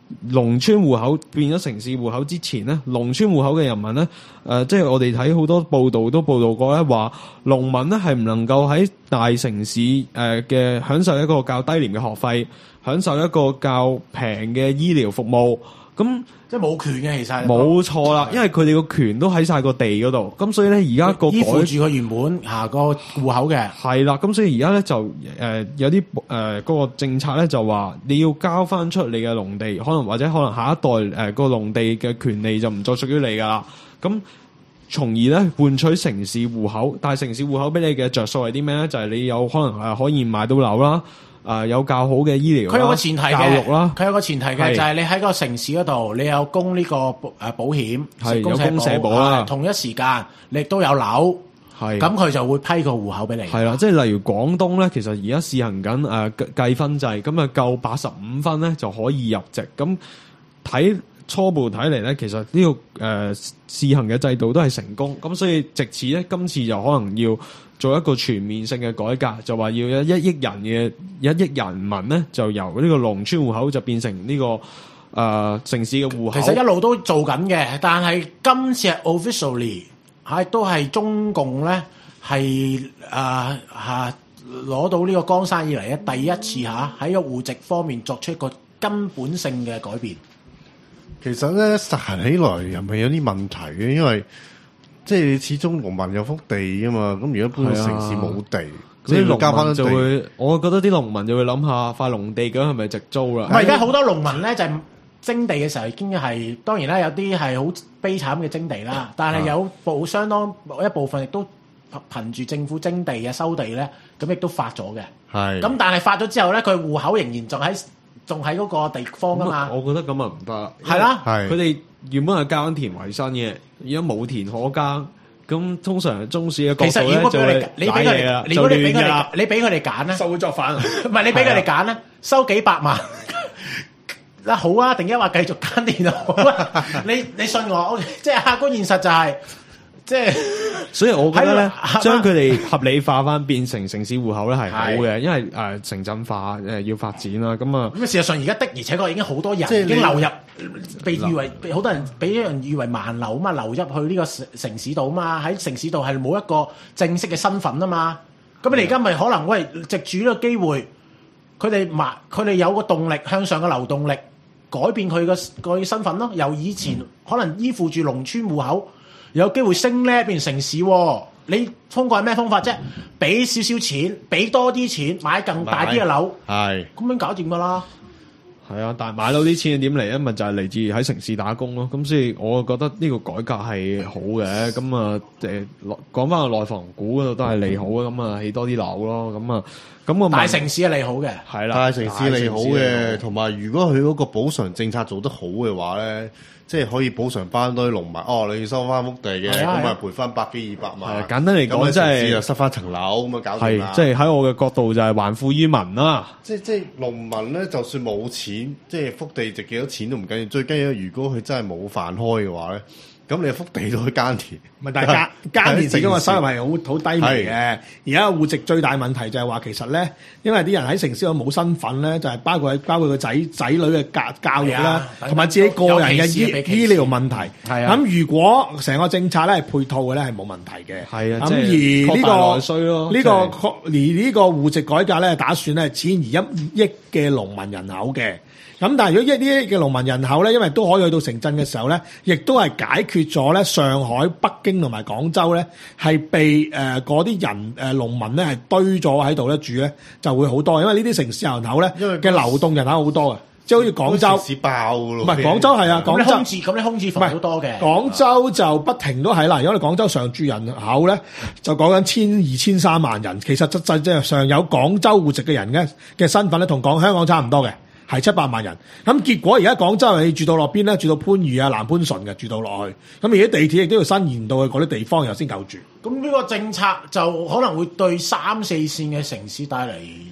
農村戶口變咗城市戶口之前咧，農村戶口嘅人民咧，誒、呃，即係我哋睇好多報道都報道過咧，話農民咧係唔能夠喺大城市誒嘅享受一個較低廉嘅學費，享受一個較平嘅醫療服務，咁即係冇權嘅，其實冇錯啦，因為佢哋個權都喺晒個地嗰度，咁所以咧而家個依附住佢原本下個戶口嘅係啦，咁所以而家咧就誒、呃、有啲誒嗰個政策咧就話你要交翻出你嘅農地，可能或者可能下一代誒、呃嗰個農地嘅權利就唔再屬於你噶啦，咁從而咧換取城市戶口，但係城市戶口俾你嘅着數係啲咩咧？就係、是、你有可能係可以買到樓啦。誒、呃，有較好嘅醫療， 佢有個前提嘅教育啦， 佢有個前提嘅就係你喺個城市嗰度，你有供呢個誒保險， 係有供社保啦， 同一時間你亦都有樓，係咁佢就會批個戶口俾你。 係啦，即係例如廣東咧，其實而家試行緊誒計分制，咁啊夠八十五分咧就可以入籍。咁睇初步睇嚟咧，其實呢、這個誒、呃、試行嘅制度都係成功。咁所以藉此咧，今次就可能要做一個全面性嘅改革，就話要有一億人嘅一億人民咧，就由呢個農村戶口就變成呢、這個誒、呃、城市嘅戶口。 其實一路都做緊嘅，但係今次係 officially 係都係中共咧係誒嚇攞到呢個江山以嚟咧第一次嚇喺個戶籍方面作出一個根本性嘅改變。 其實咧實行起來又咪有啲問題嘅，因為即係始終農民有幅地噶嘛，咁如果搬到城市冇地，即係交翻就會，我覺得啲農民就會諗下塊農地咁係咪直租啦？ 唔係，而家好多農民咧就係徵地嘅時候已經係當然啦，有啲係好悲慘嘅徵地啦，但係有部相當一部分亦都憑住政府徵地啊收地咧，咁亦都發咗嘅。係咁，但係發咗之後咧，佢戶口仍然仲喺。仲喺嗰個地方㗎嘛？ 我覺得咁啊唔得。 係啦， 佢哋原本係耕田為生嘅，而家冇田可耕，咁通常中市嘅角度咧就會打嘢啦，就亂㗎啦。 你俾佢哋揀咧， 收作反。 唔係你俾佢哋揀咧，收幾百萬。嗱好啊，定一話繼續耕田就好啊？你你信我，即係客觀現實就係。即係， 所以我覺得咧，將佢哋合理化翻變成城市戶口咧係好嘅，因為誒、呃、城鎮化誒、呃、要發展啦，咁啊。咁事實上而家的而且確已經好多人已經流入，被譽為好多人俾人譽為萬流啊嘛，流入去呢個城城市度啊嘛，喺城市度係冇一個正式嘅身份啊嘛。咁你而家咪可能喂藉住呢個機會，佢哋買佢哋有個動力向上嘅流動力，改變佢嘅個身份咯。由以前可能依附住農村戶口。有機會升咧，變成城市喎。你通過係咩方法啫？俾少少錢，俾多啲錢，買更大啲嘅樓，係咁樣搞掂噶啦。 係啊，但係買樓啲錢點嚟咧？咪就係、是、嚟自喺城市打工咯。咁所以我覺得呢個改革係好嘅。咁啊，誒講翻個內房股嗰度都係利好啊。咁啊，起多啲樓咯。咁啊，咁個大城市係利好嘅， 係啦， 大城市利好嘅。同埋如果佢嗰個補償政策做得好嘅話咧。即係可以補償翻多啲農民，哦，你要收翻幅地嘅，咁咪賠翻百幾二百萬。 簡單嚟講，即係就塞翻層樓咁啊，搞掂啦。 係，即係喺我嘅角度就係還富於民啦。 即係即係農民咧，就算冇錢，即係幅地值幾多錢都唔緊要，最緊要如果佢真係冇飯開嘅話咧。咁你幅地都去耕田， 唔係大家耕田始終個收入係好好低微嘅。而家戶籍最大問題就係話其實咧，因為啲人喺城市度冇身份咧，就係、是、包括包括個仔仔女嘅教教育啦，同埋自己個人嘅醫醫療問題。係啊，咁如果成個政策咧係配套嘅咧係冇問題嘅。係啊，咁而呢、這個呢、這個而呢個戶籍改革咧，打算咧遷移一億嘅農民人口嘅。咁但係如果一啲嘅農民人口咧，因為都可以去到城鎮嘅時候咧，亦都係解決咗咧上海、北京同埋廣州咧係被誒嗰啲人誒農民咧係堆咗喺度咧住咧就會好多，因為呢啲城市人口咧嘅流動人口好多嘅，即係好似廣州城市爆咯， 唔係廣州係啊，廣州空置咁啲空置房好多嘅， 廣州就不停都係啦，因為廣州常住人口咧就講緊千二千三萬人，其實實際即係上有廣州戶籍嘅人嘅嘅身份咧，同港香港差唔多嘅。係七百萬人，咁結果而家廣州你住到落邊咧？住到番禺啊、南番順嘅住到落去，咁而家地鐵亦都要伸延到去嗰啲地方，又先夠住。 咁呢個政策就可能會對三四線嘅城市帶嚟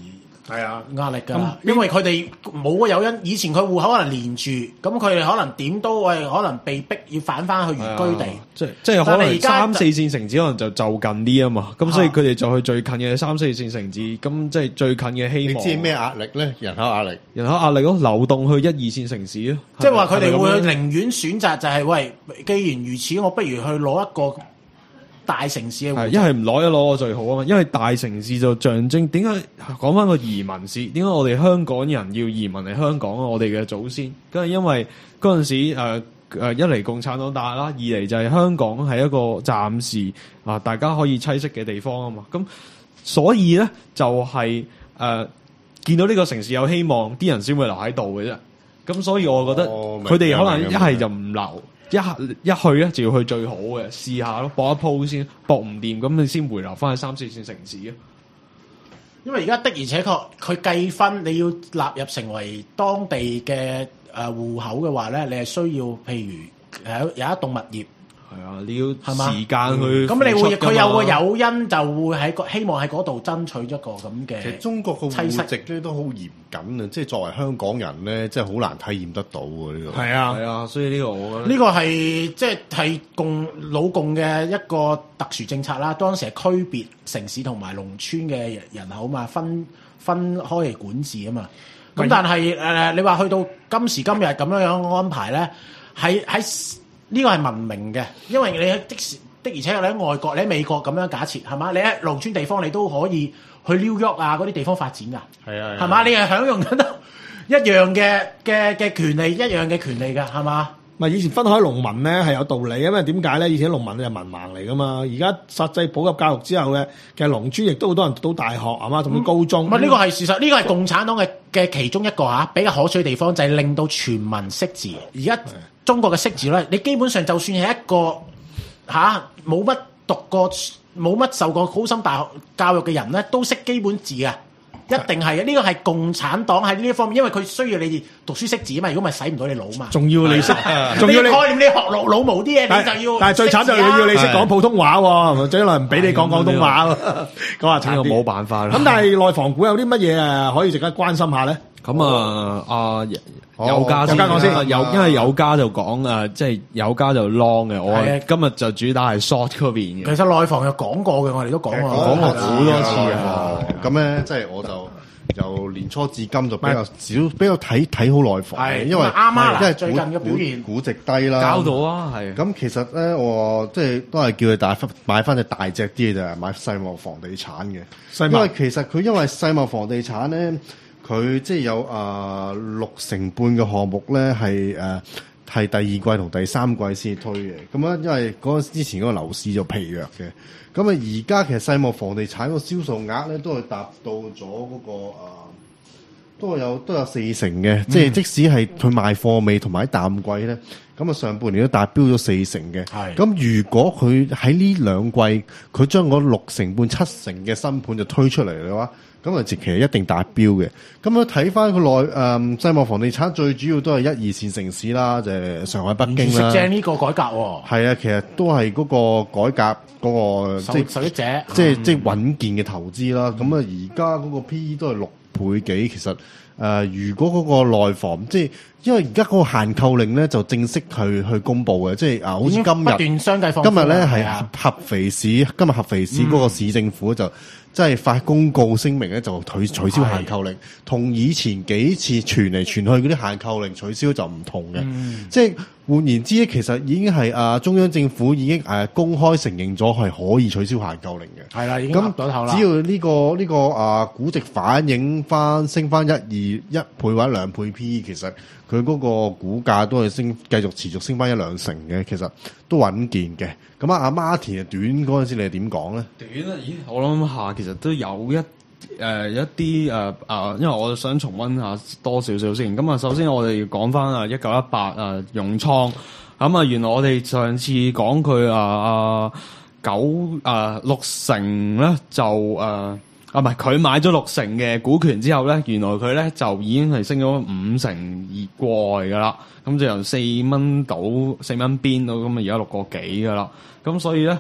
係啊， 壓力㗎，因為佢哋冇個誘因，以前佢戶口可能連住，咁佢哋可能點都係可能被逼要返翻去原居地， 即即係可能三四線城市可能就就近啲啊嘛，咁所以佢哋就去最近嘅三四線城市，咁即係最近嘅希望。 你知咩壓力咧？人口壓力， 人口壓力咯，流動去一二線城市啊， 即係話佢哋會寧願選擇就係、是、喂，既然如此，我不如去攞一個大城市嘅戶口， 係一係唔攞一攞我最好啊嘛，因為大城市就象徵點解講翻個移民史，點解我哋香港人要移民嚟香港啊？我哋嘅祖先，咁係因為嗰陣時誒誒、呃、一嚟共產黨大啦，二嚟就係香港係一個暫時啊大家可以棲息嘅地方啊嘛，咁所以咧就係、是、誒、呃、見到呢個城市有希望，啲人先會留喺度嘅啫。咁所以我覺得佢哋、哦、可能一係就唔留。一一去咧就要去最好嘅試下咯，搏一鋪先，搏唔掂咁你先回流翻去三四線城市啊。 因為而家的而且確佢計分，你要納入成為當地嘅誒戶口嘅話咧，你係需要譬如有有一棟物業。 係啊，你要時間去咁、嗯、你會佢有個誘因就會喺希望喺嗰度爭取一個咁嘅。 其實中國個戶籍咧都好嚴謹啊，即係作為香港人咧，即係好難體驗得到喎呢個。 係啊， 係啊，所以呢個我覺得呢個係即係係共老共嘅一個特殊政策啦。當時係區別城市同埋農村嘅人口嘛，分分開嚟管治啊嘛。咁但係誒、呃，你話去到今時今日咁樣樣安排咧，喺喺。呢個係文明嘅，因為你喺的時的而且確你喺外國，你喺美國咁樣假設係嘛？你喺農村地方你都可以去 New York 啊嗰啲地方發展㗎， 係啊， 係嘛？你係享用緊一樣嘅嘅嘅權利，一樣嘅權利㗎，係嘛？ 咪以前分開農民咧係有道理，因為點解咧？以前農民係文盲嚟㗎嘛，而家實際普及教育之後咧，其實農村亦都好多人讀到大學係嘛，同埋高中。唔係呢個係事實，呢個係共產黨嘅嘅其中一個嚇比較可取嘅地方，就係令到全民識字。而家中國嘅識字咧，你基本上就算係一個嚇冇乜讀過、冇乜受過高深大學教育嘅人咧，都識基本字啊！一定係嘅，呢個係共產黨喺呢一方面，因為佢需要你讀書識字啊嘛，如果唔係洗唔到你腦嘛。仲要你識，仲要你概念你學老老毛啲嘢，你就要。 但係最慘就係要你識講普通話喎，最耐唔俾你講廣東話喎，講下慘啲。 冇辦法啦。 咁但係內房股有啲乜嘢誒可以值得關心下咧？ 咁啊，阿有家先，有家講先，有因為有家就講誒，即係有家就 long 嘅，我今日就主打係 short 嗰邊嘅。 其實內房有講過嘅，我哋都講過， 講過好多次啊。 咁咧，即係我就由年初至今就比較少，比較睇睇好內房， 係因為啱啱因為最近嘅表現估值低啦， 交到啊，係。 咁其實咧，我即係都係叫佢大買翻隻大隻啲嘅就係買世茂房地產嘅，因為其實佢因為世茂房地產咧。佢即係有啊、呃、六成半嘅項目咧係誒係第二季同第三季先推嘅，咁樣因為嗰之前嗰個樓市就疲弱嘅，咁啊而家其實世茂房地產個銷售額咧都係達到咗嗰、那個、呃、都係有都有四成嘅，嗯、即係即使係佢賣貨尾同埋喺淡季咧，咁啊上半年都達標咗四成嘅。咁如果佢喺呢兩季佢將嗰六成半七成嘅新盤就推出嚟嘅話，咁啊，其實一定達標嘅。咁啊，睇翻個內誒世茂房地產最主要都係一二線城市啦，就係、是、上海、北京啦。 食正呢個改革喎、哦。 係啊，其實都係嗰個改革嗰、那個受即係受益者， 即係即係穩健嘅投資啦。咁啊、嗯，而家嗰個 P E 都係六倍幾。其實誒、呃，如果嗰個內房即係因為而家嗰個限購令咧，就正式去去公佈嘅，即係啊，好似今日不斷相繼放今日咧係合肥市，今日合肥市嗰個市政府就。嗯即係發公告聲明咧，就取取消限購令，同以前幾次傳嚟傳去嗰啲限購令取消就唔同嘅。嗯、即係換言之咧，其實已經係啊中央政府已經誒公開承認咗係可以取消限購令嘅。係啦，已經噏到頭啦。只要呢、呢個呢、呢個啊估值反映翻升翻一二一倍或者兩倍 P E， 其實佢嗰個股價都係升繼續持續升翻一兩成嘅，其實都穩健嘅。咁啊，阿 Martin 啊，短嗰陣時你係點講咧？ 短啊，咦！我諗下其實都有一誒、呃、一啲誒啊，因為我想重溫下多少少先。咁啊，首先我哋要講翻啊一九一八啊融創。咁啊，原來我哋上次講佢啊啊九啊六成咧就誒。啊啊，唔係佢買咗六成嘅股權之後咧，原來佢咧就已經係升咗五成而過外噶啦，咁就由四蚊到四蚊邊到咁啊，而家六個幾噶啦，咁所以咧誒、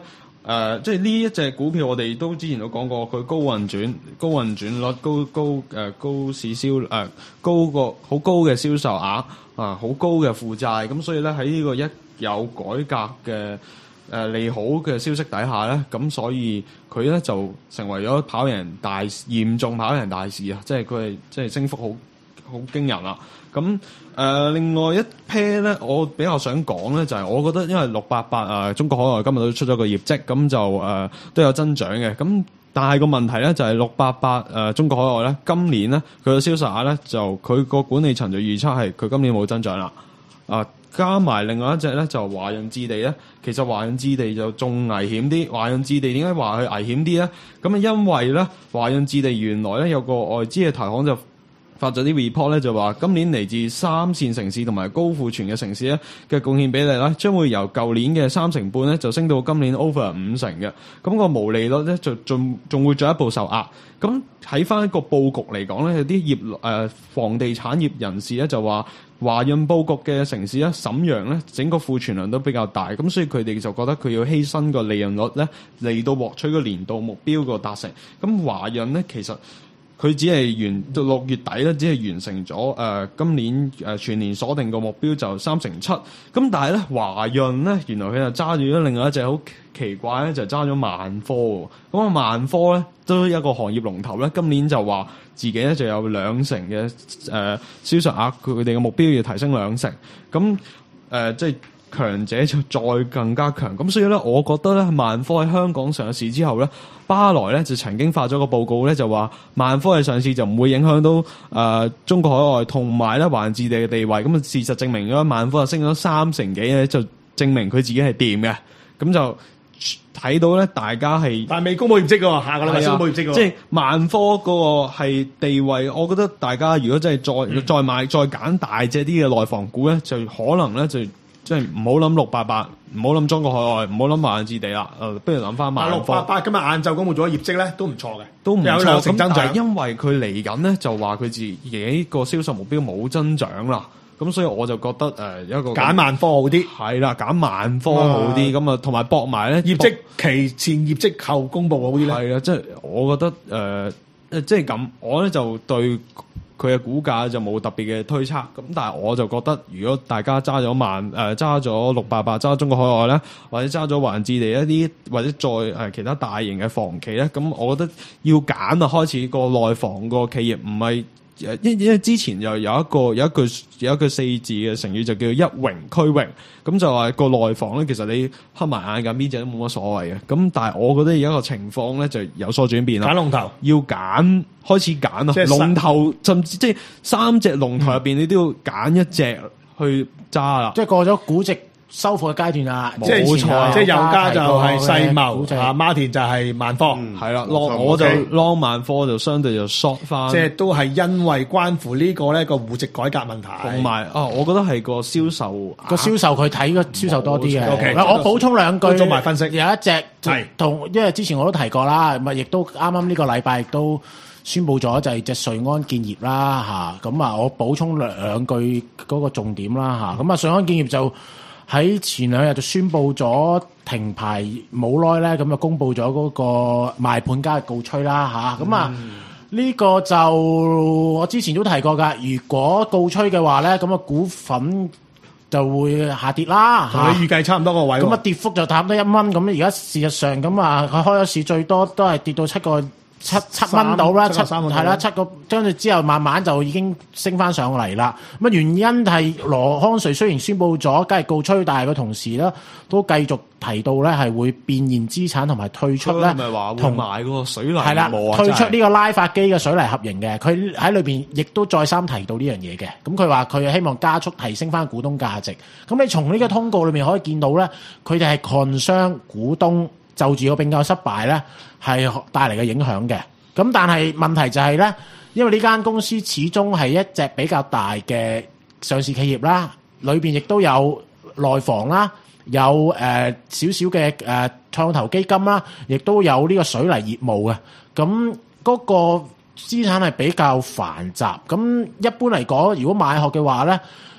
誒，即係呢一隻股票，我哋都之前都講過，佢高運轉、高運轉率、高高誒、呃、高市銷誒、呃、高個好高嘅銷售額啊，好高嘅負債，咁所以咧喺呢個一有改革嘅誒、呃、利好嘅消息底下咧，咁所以佢咧就成為咗跑贏大嚴重跑贏大市啊！即係佢係即係升幅好好驚人啦。咁誒、呃，另外一 pair 咧，我比較想講咧，就係、是、我覺得因為六八八啊，中國海外今日都出咗個業績，咁就誒、呃、都有增長嘅。咁但係個問題咧就係六八八誒中國海外咧，今年咧佢嘅銷售額咧就佢個管理層就預測係佢今年冇增長啦。啊，加埋另外一隻咧就華潤置地咧，其實華潤置地就仲危險啲。華潤置地點解話佢危險啲咧？咁啊，因為咧華潤置地原來咧有個外資嘅投行就發咗啲 report 咧，就話今年嚟自三線城市同埋高庫存嘅城市咧嘅貢獻比例咧，將會由舊年嘅三成半咧，就升到今年 over 五成嘅。咁、個毛利率咧就仲仲會進一步受壓。咁喺翻一個佈局嚟講咧，有啲業誒、呃、房地產業人士咧就話華潤佈局嘅城市咧，瀋陽咧整個庫存量都比較大，咁所以佢哋就覺得佢要犧牲個利潤率咧嚟到獲取個年度目標個達成。咁華潤咧其實佢只係完到六月底咧，只係完成咗誒、呃、今年誒、呃、全年鎖定個目標就三成七。咁但係咧華潤咧，原來佢就揸住咗另外一隻好奇怪咧，就揸咗萬科喎。咁啊萬科咧都一個行業龍頭咧，今年就話自己咧就有兩成嘅誒、呃、銷售額，佢哋嘅目標要提升兩成。咁誒、呃、即係。強者就再更加強，咁所以咧，我覺得咧，萬科喺香港上市之後咧，巴萊咧就曾經發咗個報告咧，就話萬科嘅上市就唔會影響到誒、呃、中國海外同埋咧華潤置地嘅地位。咁啊，事實證明咗萬科就升咗三成幾咧，就證明佢自己係掂嘅。咁就睇到咧，大家係但係未公佈業績㗎喎，下個禮拜先公佈業績㗎喎。 即係萬科嗰個係地位，我覺得大家如果真係再、嗯、再買再揀大隻啲嘅內房股咧，就可能咧就。即係唔好諗六八八，唔好諗中國海外，唔好諗華潤置地啦。誒、呃，不如諗翻萬科。六八八今日晏晝公佈咗業績咧，都唔錯嘅，都唔錯有兩成增長。因為佢嚟緊咧，就話佢自己個銷售目標冇增長啦。咁所以我就覺得誒、呃、一個揀萬科好啲， 係啦，揀萬科好啲。咁啊，同埋搏埋咧業績期前、業績後公佈好啲咧。 係啊，即係我覺得誒、呃，即係咁，我咧就對。佢嘅股價就冇特別嘅推測，咁但係我就覺得，如果大家揸咗萬誒揸咗六八八，揸中國海外咧，或者揸咗華潤置地一啲，或者再誒、呃、其他大型嘅房企咧，咁我覺得要揀啊，開始個內房個企業唔係。因因為之前又有一個有一句有一句四字嘅成語就叫一榮俱榮，咁就話個內房咧，其實你黑埋眼揀邊隻都冇乜所謂嘅。咁但係我覺得而家個情況咧就有所轉變啦。 揀龍頭要揀開始揀啊！龍頭甚至即係三隻龍頭入邊，你都要揀一隻去揸啦。 即係過咗估值收貨嘅階段啦， 即係冇錯，即係右家就係世茂，啊馬田就係萬科， 係啦。long 我就 long 萬科就相對就 short 翻， 即係都係因為關乎呢個咧個戶籍改革問題， 同埋啊，我覺得係個銷售個銷售佢睇個銷售多啲嘅。 OK， 我補充兩句， 做埋分析。 有一隻係同，因為之前我都提過啦，咪亦都啱啱呢個禮拜亦都宣布咗就係隻瑞安建業啦嚇。咁啊，我補充兩句嗰個重點啦嚇。咁啊，瑞安建業就喺前兩日就宣布咗停牌冇耐咧，咁就公布咗嗰個賣盤交易告吹啦嚇。咁啊呢個就我之前都提過㗎，如果告吹嘅話咧，咁啊股份就會下跌啦。 同你預計差唔多個位。 咁啊跌幅就差唔多一蚊。咁而家事實上咁啊，佢開咗市最多都係跌到七個。七七蚊到啦，七係啦，七個跟住之後慢慢就已經升翻上嚟啦。咁啊原因係羅康瑞雖然宣布咗梗係告吹，但係個同時咧都繼續提到咧係會變現資產同埋退出咧， 同埋嗰個水泥係啦，退出呢個拉發機嘅水泥合營嘅。佢喺裏邊亦都再三提到呢樣嘢嘅。咁佢話佢希望加速提升翻股東價值。咁你從呢個通告裏面可以見到咧，佢哋係 concern股東就住個併購失敗咧，係帶嚟嘅影響嘅。咁但係問題就係咧，因為呢間公司始終係一隻比較大嘅上市企業啦，裏邊亦都有內房啦，有誒少少嘅誒創投基金啦，亦都有呢個水泥業務嘅。咁嗰個資產係比較繁雜。咁一般嚟講，如果買殼嘅話咧，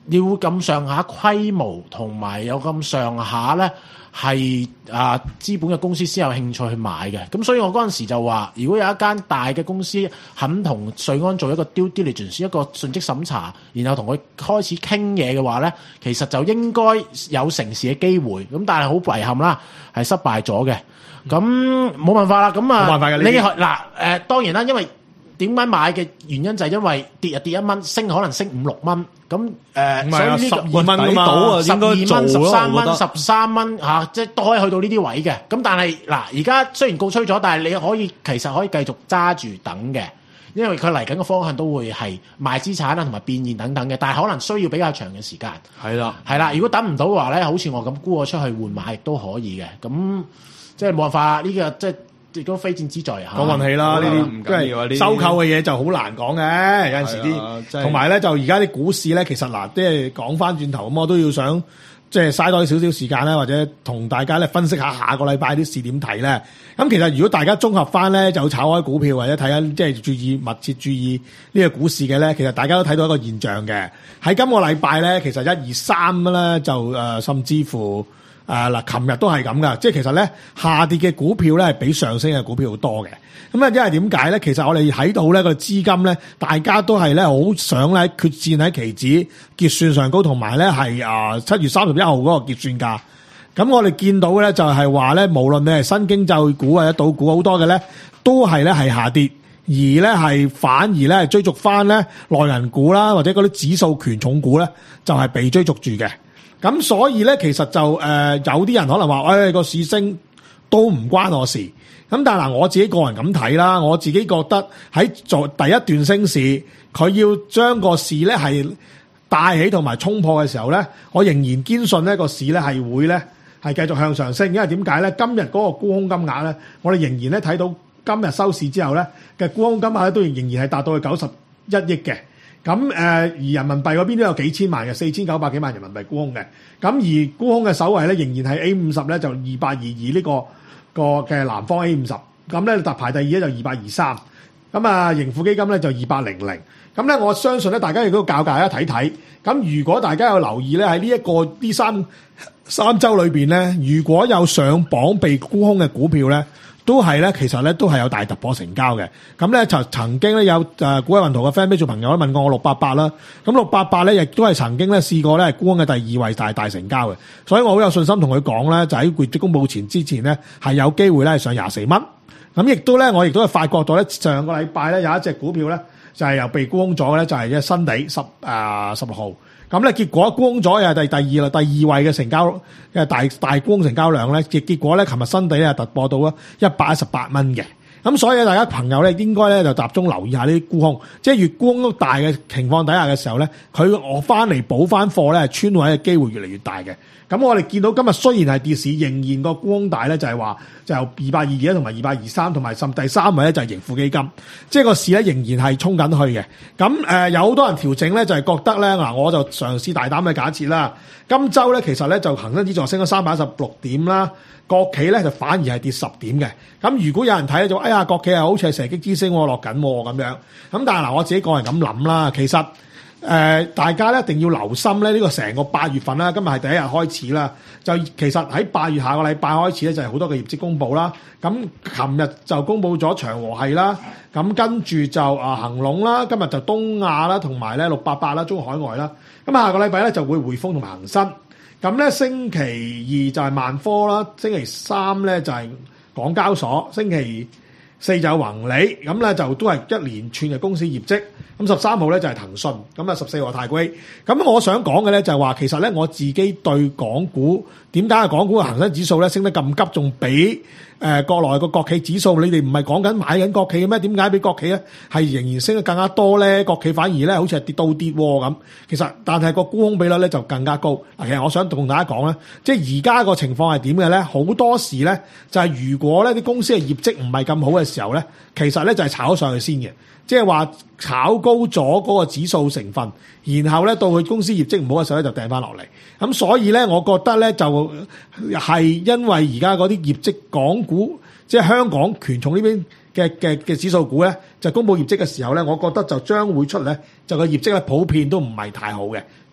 要咁上下規模同埋有咁上下咧，係啊資本嘅公司先有興趣去買嘅。咁所以我嗰陣時就話，如果有一間大嘅公司肯同瑞安做一個 due diligence 一個盡職審查，然後同佢開始傾嘢嘅話咧，其實就應該有成事嘅機會。咁但係好遺憾啦，係失敗咗嘅。咁冇辦法啦。咁啊， 冇辦法嘅。 你嗱誒、呃，當然啦，因為點解買嘅原因就係因為跌啊跌一蚊，升可能升五六蚊。咁誒，呃、所以呢、呢個十二蚊啊嘛， 十二蚊、十三蚊、十三蚊嚇，即係都可以去到呢啲位嘅。咁但係嗱，而家雖然告吹咗，但係你可以其實可以繼續揸住等嘅，因為佢嚟緊嘅方向都會係賣資產啦，同埋變現等等嘅。但係可能需要比較長嘅時間。 係啦， 係啦。如果等唔到嘅話咧，好似我咁沽我出去換買亦都可以嘅。咁即係冇辦法，呢、呢個即係。亦都非戰之罪嚇， 講運氣啦，呢啲唔緊要啊！呢收購嘅嘢就好難講嘅，有陣時啲，同埋咧就而家啲股市咧，其實嗱，即係講翻轉頭咁，我都要想即係嘥多少少時間咧，或者同大家咧分析下下個禮拜啲市點睇咧。咁其實如果大家綜合翻咧，就炒開股票或者睇緊即係注意密切注意呢個股市嘅咧，其實大家都睇到一個現象嘅。喺今個禮拜咧，其實一二三咧就誒、呃，甚至乎。誒嗱，琴日都係咁噶，即係其實咧下跌嘅股票咧係比上升嘅股票好多嘅。咁啊，因為點解咧？其實我哋喺度咧個資金咧，大家都係咧好想咧決戰喺期指結算上高，同埋咧係啊七月三十一號嗰個結算價。咁我哋見到咧就係話咧，無論你係新經濟股或者賭股，好多嘅咧都係咧係下跌，而咧係反而咧係追逐翻咧內銀股啦，或者嗰啲指數權重股咧就係被追逐住嘅。咁所以咧，其實就誒、呃、有啲人可能話，誒、哎、個市升都唔關我事。咁但係嗱，我自己個人咁睇啦，我自己覺得喺做第一段升市，佢要將個市咧係帶起同埋衝破嘅時候咧，我仍然堅信呢個市咧係會咧係繼續向上升。因為點解咧？今日嗰個沽空金額咧，我哋仍然咧睇到今日收市之後咧嘅沽空金額咧都仍然係達到去九十一億嘅。咁誒、呃，而人民幣嗰邊都有幾千萬嘅，四千九百幾萬人民幣沽空嘅。咁而沽空嘅首位咧，仍然係 A 五十咧，就二八二二呢個個嘅南方 A 五十。咁咧，特排第二咧就二八二三。咁啊，盈富基金咧就二八零零。咁咧，我相信咧，大家亦都教大家睇睇。咁如果大家有留意咧，喺呢一個呢三三週裏邊咧，如果有上榜被沽空嘅股票咧，都係咧，其實咧都係有大突破成交嘅。咁咧就曾經咧有誒股海雲圖嘅 friend 做朋友都問過我六八八啦。咁六八八咧亦都係曾經咧試過咧係沽空嘅第二位大大成交嘅。所以我好有信心同佢講咧，就喺業績公佈前之前咧係有機會咧係上廿四蚊。咁亦都咧我亦都係發覺到咧上個禮拜咧有一隻股票咧就係又被沽空咗嘅咧，就係一新地十誒十六號。咁咧結果沽空咗又係第第二啦，第二位嘅成交嘅大大沽空成交量咧，結結果咧，琴日新地咧突破到啊一百一十八蚊嘅。咁所以大家朋友咧應該咧就集中留意下呢啲沽空，即係越沽空大嘅情況底下嘅時候咧，佢我翻嚟補翻貨咧，穿位嘅機會越嚟越大嘅。咁我哋見到今日雖然係跌市，仍然個沽空大咧就係話就由二百二二同埋二百二三，同埋甚至第三位咧就係盈富基金，即係個市咧仍然係衝緊去嘅。咁誒、呃、有好多人調整咧，就係、是、覺得咧嗱，我就嘗試大膽嘅假設啦。今週咧其實咧就恒生指數升咗三百一十六點啦，國企咧就反而係跌十點嘅。咁如果有人睇咧就哎呀，國企係好似係射擊之星落緊咁樣。咁但係嗱，我自己個人咁諗啦，其實。誒、呃，大家咧一定要留心咧，呢、這個成個八月份啦，今日係第一日開始啦。就其實喺八月下個禮拜開始咧，就係、是、好多嘅業績公佈啦。咁琴日就公佈咗長和系啦，咁跟住就啊恒隆啦，今日就東亞啦，同埋咧六八八啦，中海外啦。咁下個禮拜咧就會匯豐同埋恒生。咁咧星期二就係萬科啦，星期三咧就係港交所，星期四就有宏利，咁咧就都係一連串嘅公司業績。咁十三號咧就係騰訊，咁啊十四號太古。咁我想講嘅咧就係話，其實咧我自己對港股點解港股嘅恒生指數咧升得咁急，仲比誒、呃、國內個國企指數，你哋唔係講緊買緊國企嘅咩？點解比國企咧係仍然升得更加多咧？國企反而咧好似係跌到跌喎咁。其實但係個沽空比率咧就更加高。嗱，其實我想同大家講咧，即係而家個情況係點嘅咧？好多時咧就係、是、如果咧啲公司嘅業績唔係咁好嘅時候咧，其實咧就係炒上去先嘅。即係話炒高咗嗰個指數成分，然後咧到佢公司業績唔好嘅時候咧就掟翻落嚟。咁所以咧，我覺得咧就係因為而家嗰啲業績港股，即係香港權重呢邊嘅嘅嘅指數股咧，就公佈業績嘅時候咧，我覺得就將會出咧，就個業績咧普遍都唔係太好嘅。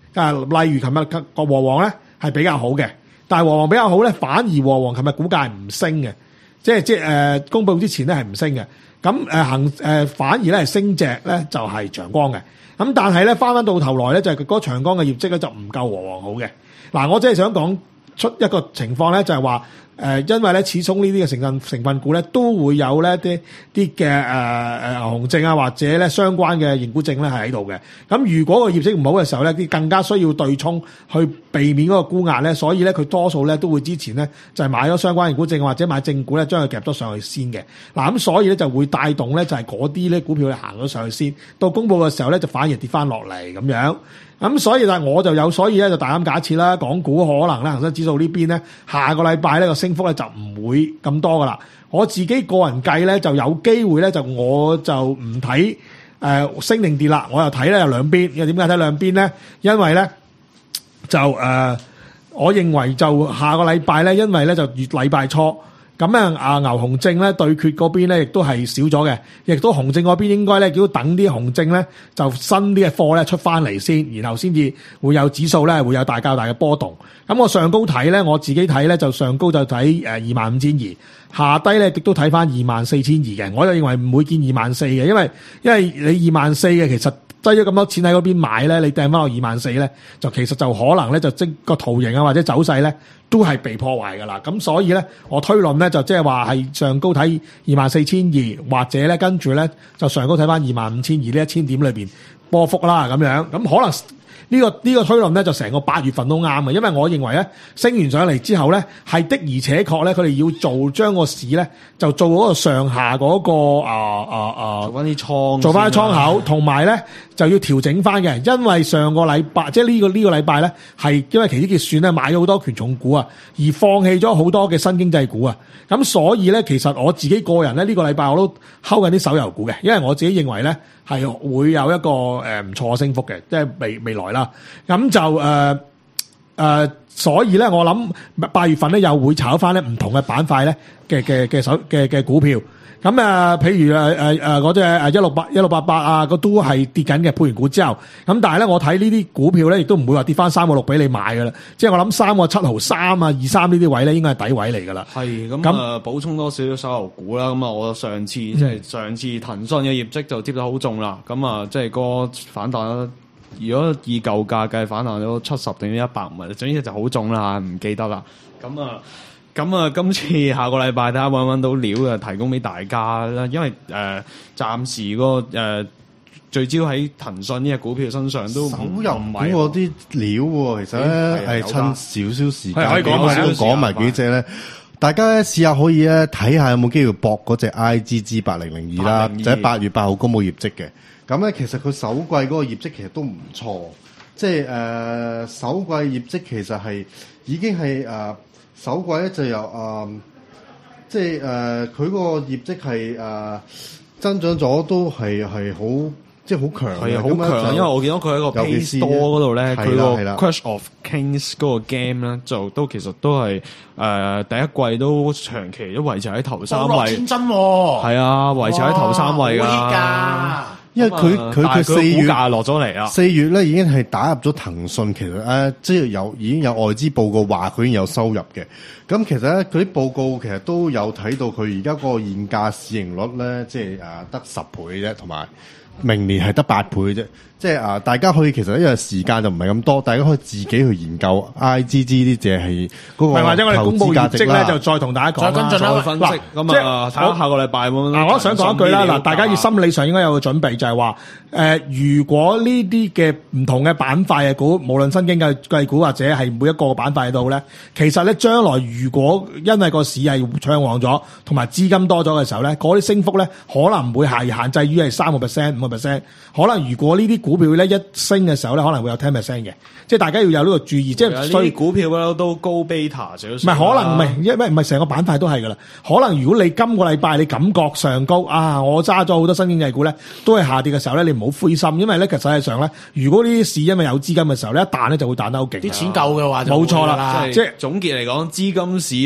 啊，例如琴日個和黃咧係比較好嘅，但係和黃比較好咧，反而和黃琴日股價係唔升嘅，即係即係誒公佈之前咧係唔升嘅。咁誒行誒反而咧係升隻咧就係長江嘅。咁但係咧翻翻到頭來咧就係嗰個長江嘅業績咧就唔夠和黃好嘅。嗱，我真係想講出一個情況咧，就係話誒，因為咧始終呢啲嘅成分成分股咧都會有咧啲啲嘅誒誒牛熊證啊，或者咧相關嘅認股證咧係喺度嘅。咁如果個業績唔好嘅時候咧，啲更加需要對沖去避免嗰個沽壓咧，所以咧佢多數咧都會之前咧就係買咗相關認股證或者買正股咧，將佢夾咗上去先嘅。嗱，咁所以咧就會帶動咧就係嗰啲咧股票咧行咗上去先，到公佈嘅時候咧就反而跌翻落嚟咁樣。咁所以但係我就有，所以咧就大膽假設啦，港股可能咧恒生指數呢邊咧下個禮拜呢個升幅咧就唔會咁多噶啦。我自己個人計咧就有機會咧就我就唔睇誒升定跌啦，我又睇咧有兩邊。因為點解睇兩邊咧？因為咧就誒、呃，我認為就下個禮拜咧，因為咧就月禮拜初。咁啊，啊牛熊證咧對決嗰邊咧，亦都係少咗嘅，亦都熊證嗰邊應該咧，要等啲熊證咧就新啲嘅貨咧出翻嚟先，然後先至會有指數咧會有大較大嘅波動。咁我上高睇咧，我自己睇咧就上高就睇誒二萬五千二，下低咧亦都睇翻二萬四千二嘅。我就認為唔會見二萬四嘅，因為因為你二萬四嘅其實擠咗咁多錢喺嗰邊買咧，你掟翻落二萬四咧，就其實就可能咧就即個圖形啊或者走勢咧都係被破壞噶啦。咁所以咧，我推論咧就即係話係上高睇二萬四千二，或者咧跟住咧就上高睇翻二萬五千二呢一千點裏邊波幅啦咁樣。咁可能。呢、這個呢、這個推論咧就成個八月份都啱嘅，因為我認為咧升完上嚟之後咧係的而且確咧佢哋要做將個市咧就做嗰個上下嗰、那個啊啊啊做翻啲倉， 做翻啲倉口，同埋咧就要調整翻嘅，因為上個禮拜即係呢個呢、這個禮拜咧係因為期指結算咧買咗好多權重股啊，而放棄咗好多嘅新經濟股啊，咁所以咧其實我自己個人咧呢、這個禮拜我都睺緊啲手遊股嘅，因為我自己認為咧係會有一個誒唔錯嘅升幅嘅，即係未未來啦。咁就誒誒、呃呃，所以咧，我諗八月份咧又會炒翻咧唔同嘅板塊咧嘅嘅嘅手嘅嘅股票。咁啊，譬如誒誒誒嗰隻誒一六八一六八八啊，個都係跌緊嘅，配完股之後。咁但係咧，我睇呢啲股票咧，亦都唔會話跌翻三個六俾你買噶啦。即係我諗三個七毫三啊，二三呢啲位咧，應該係底位嚟噶啦。 係咁啊，補充多少少手遊股啦。咁啊，我上次、嗯、即係上次騰訊嘅業績就跌得好重啦。咁啊，即係個反彈。如果以舊價計反彈咗七十定一百五，總之就好重啦，唔記得啦。咁啊，咁啊，今次下個禮拜睇下揾唔揾到料啊，提供俾大家啦。因為誒、呃，暫時嗰、那個誒、呃、聚焦喺騰訊呢隻股票身上都手遊唔係嗰啲料喎，其實咧係趁少少時間，可以講埋都講埋幾隻咧。大家咧試下可以咧睇下有冇機會搏嗰隻 I G G 八零零二啦，就喺八月八號公佈業績嘅。咁咧，其實佢首季嗰個業績其實都唔錯，即係誒、呃、首季業績其實係已經係誒、呃、首季咧就由誒、呃、即係誒佢嗰個業績係誒、呃、增長咗都係係好即係好強， 係啊好強，因為我見到佢喺個 Play Store 嗰度咧，佢個 Crush of Kings 嗰個 game 咧就都其實都係誒、呃、第一季都長期都維持喺頭三位， 天真喎， 係啊維持喺頭三位㗎。 因為佢佢佢四月落咗嚟啊， 四月咧已經係打入咗騰訊，其實咧即係有已經有外資報告話佢已經有收入嘅。咁其實咧佢啲報告其實都有睇到佢而家個現價市盈率咧，即係誒得十倍啫，同埋明年係得八倍啫。即係啊，大家可以其實因為時間就唔係咁多，大家可以自己去研究 I G G 呢隻係嗰個或者我哋公佈業績咧，就再同大家講啦， 再跟進啦， 分析咁啊，下下個禮拜咁。 嗱，我想講一句啦，嗱，大家要心理上應該有個準備，就係話誒，如果呢啲嘅唔同嘅板塊嘅股，無論新經濟計股或者係每一個板塊度咧，其實咧將來如果因為個市係暢旺咗，同埋資金多咗嘅時候咧，嗰啲升幅咧可能唔會係限制於係三個 percent、五個 percent，可能如果呢啲股票咧一升嘅時候咧，可能會有 ten percent 嘅，即係大家要有呢個注意。即係所以股票咧都高 beta 少少。 唔係可能唔係，因為唔係成個板塊都係噶啦。可能如果你今個禮拜你感覺上高啊，我揸咗好多新經濟股咧，都係下跌嘅時候咧，你唔好灰心，因為咧其實實際上咧，如果呢啲市因為有資金嘅時候咧，一彈咧就會彈得好勁。 啲錢夠嘅話就冇錯啦。 即係總結嚟講，資金市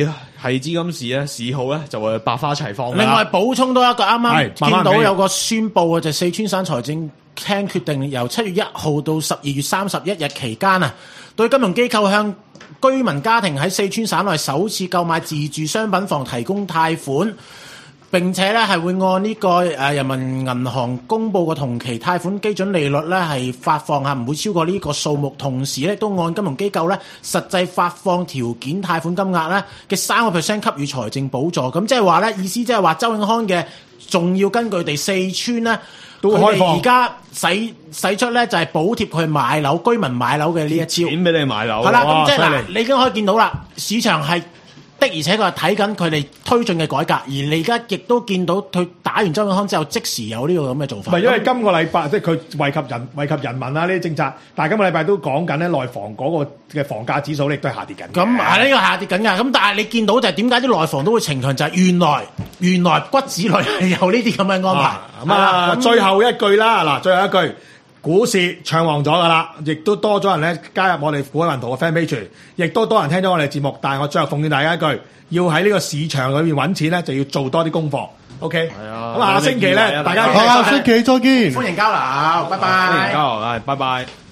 係資金市咧市號咧就會百花齊放。 另外補充多一個，啱啱係慢慢見到有個宣佈嘅就係四川省財政廳決定由七月一號到十二月三十一日期間啊，對金融機構向居民家庭喺四川省內首次購買自住商品房提供貸款。並且咧係會按呢個誒人民銀行公布嘅同期貸款基準利率咧係發放嚇，唔會超過呢個數目。同時咧都按金融機構咧實際發放條件貸款金額咧嘅三個 percent 給予財政補助。咁即係話咧意思即係話周永康嘅仲要根據地四川咧都開放而家使使出咧就係補貼佢買樓居民買樓嘅呢一招， 錢俾你買樓。 係啦，咁即係哇嗱，你已經可以見到啦，市場係。的而且確係睇緊佢哋推進嘅改革，而你而家亦都見到佢打完周永康之後，即時有呢個咁嘅做法。 唔係因為今個禮拜即係佢惠及人惠及人民啊呢啲政策，但係今個禮拜都講緊咧內房嗰個嘅房價指數亦都係下跌緊。 咁係呢個下跌緊㗎，咁但係你見到就係點解啲內房都會呈強，就係、是、原來原來骨子裏係有呢啲咁嘅安排。 咁啊，最後一句啦，嗱，最後一句。股市暢旺咗㗎啦，亦都多咗人咧加入我哋股海雲圖嘅 fan page，亦都多人聽咗我哋節目。但係我最後奉勸大家一句，要喺呢個市場裏面揾錢咧，就要做多啲功課。OK， 係啊。 咁下星期咧，大家下星期再見， 歡迎交流，拜拜。 歡迎交流，係，拜拜。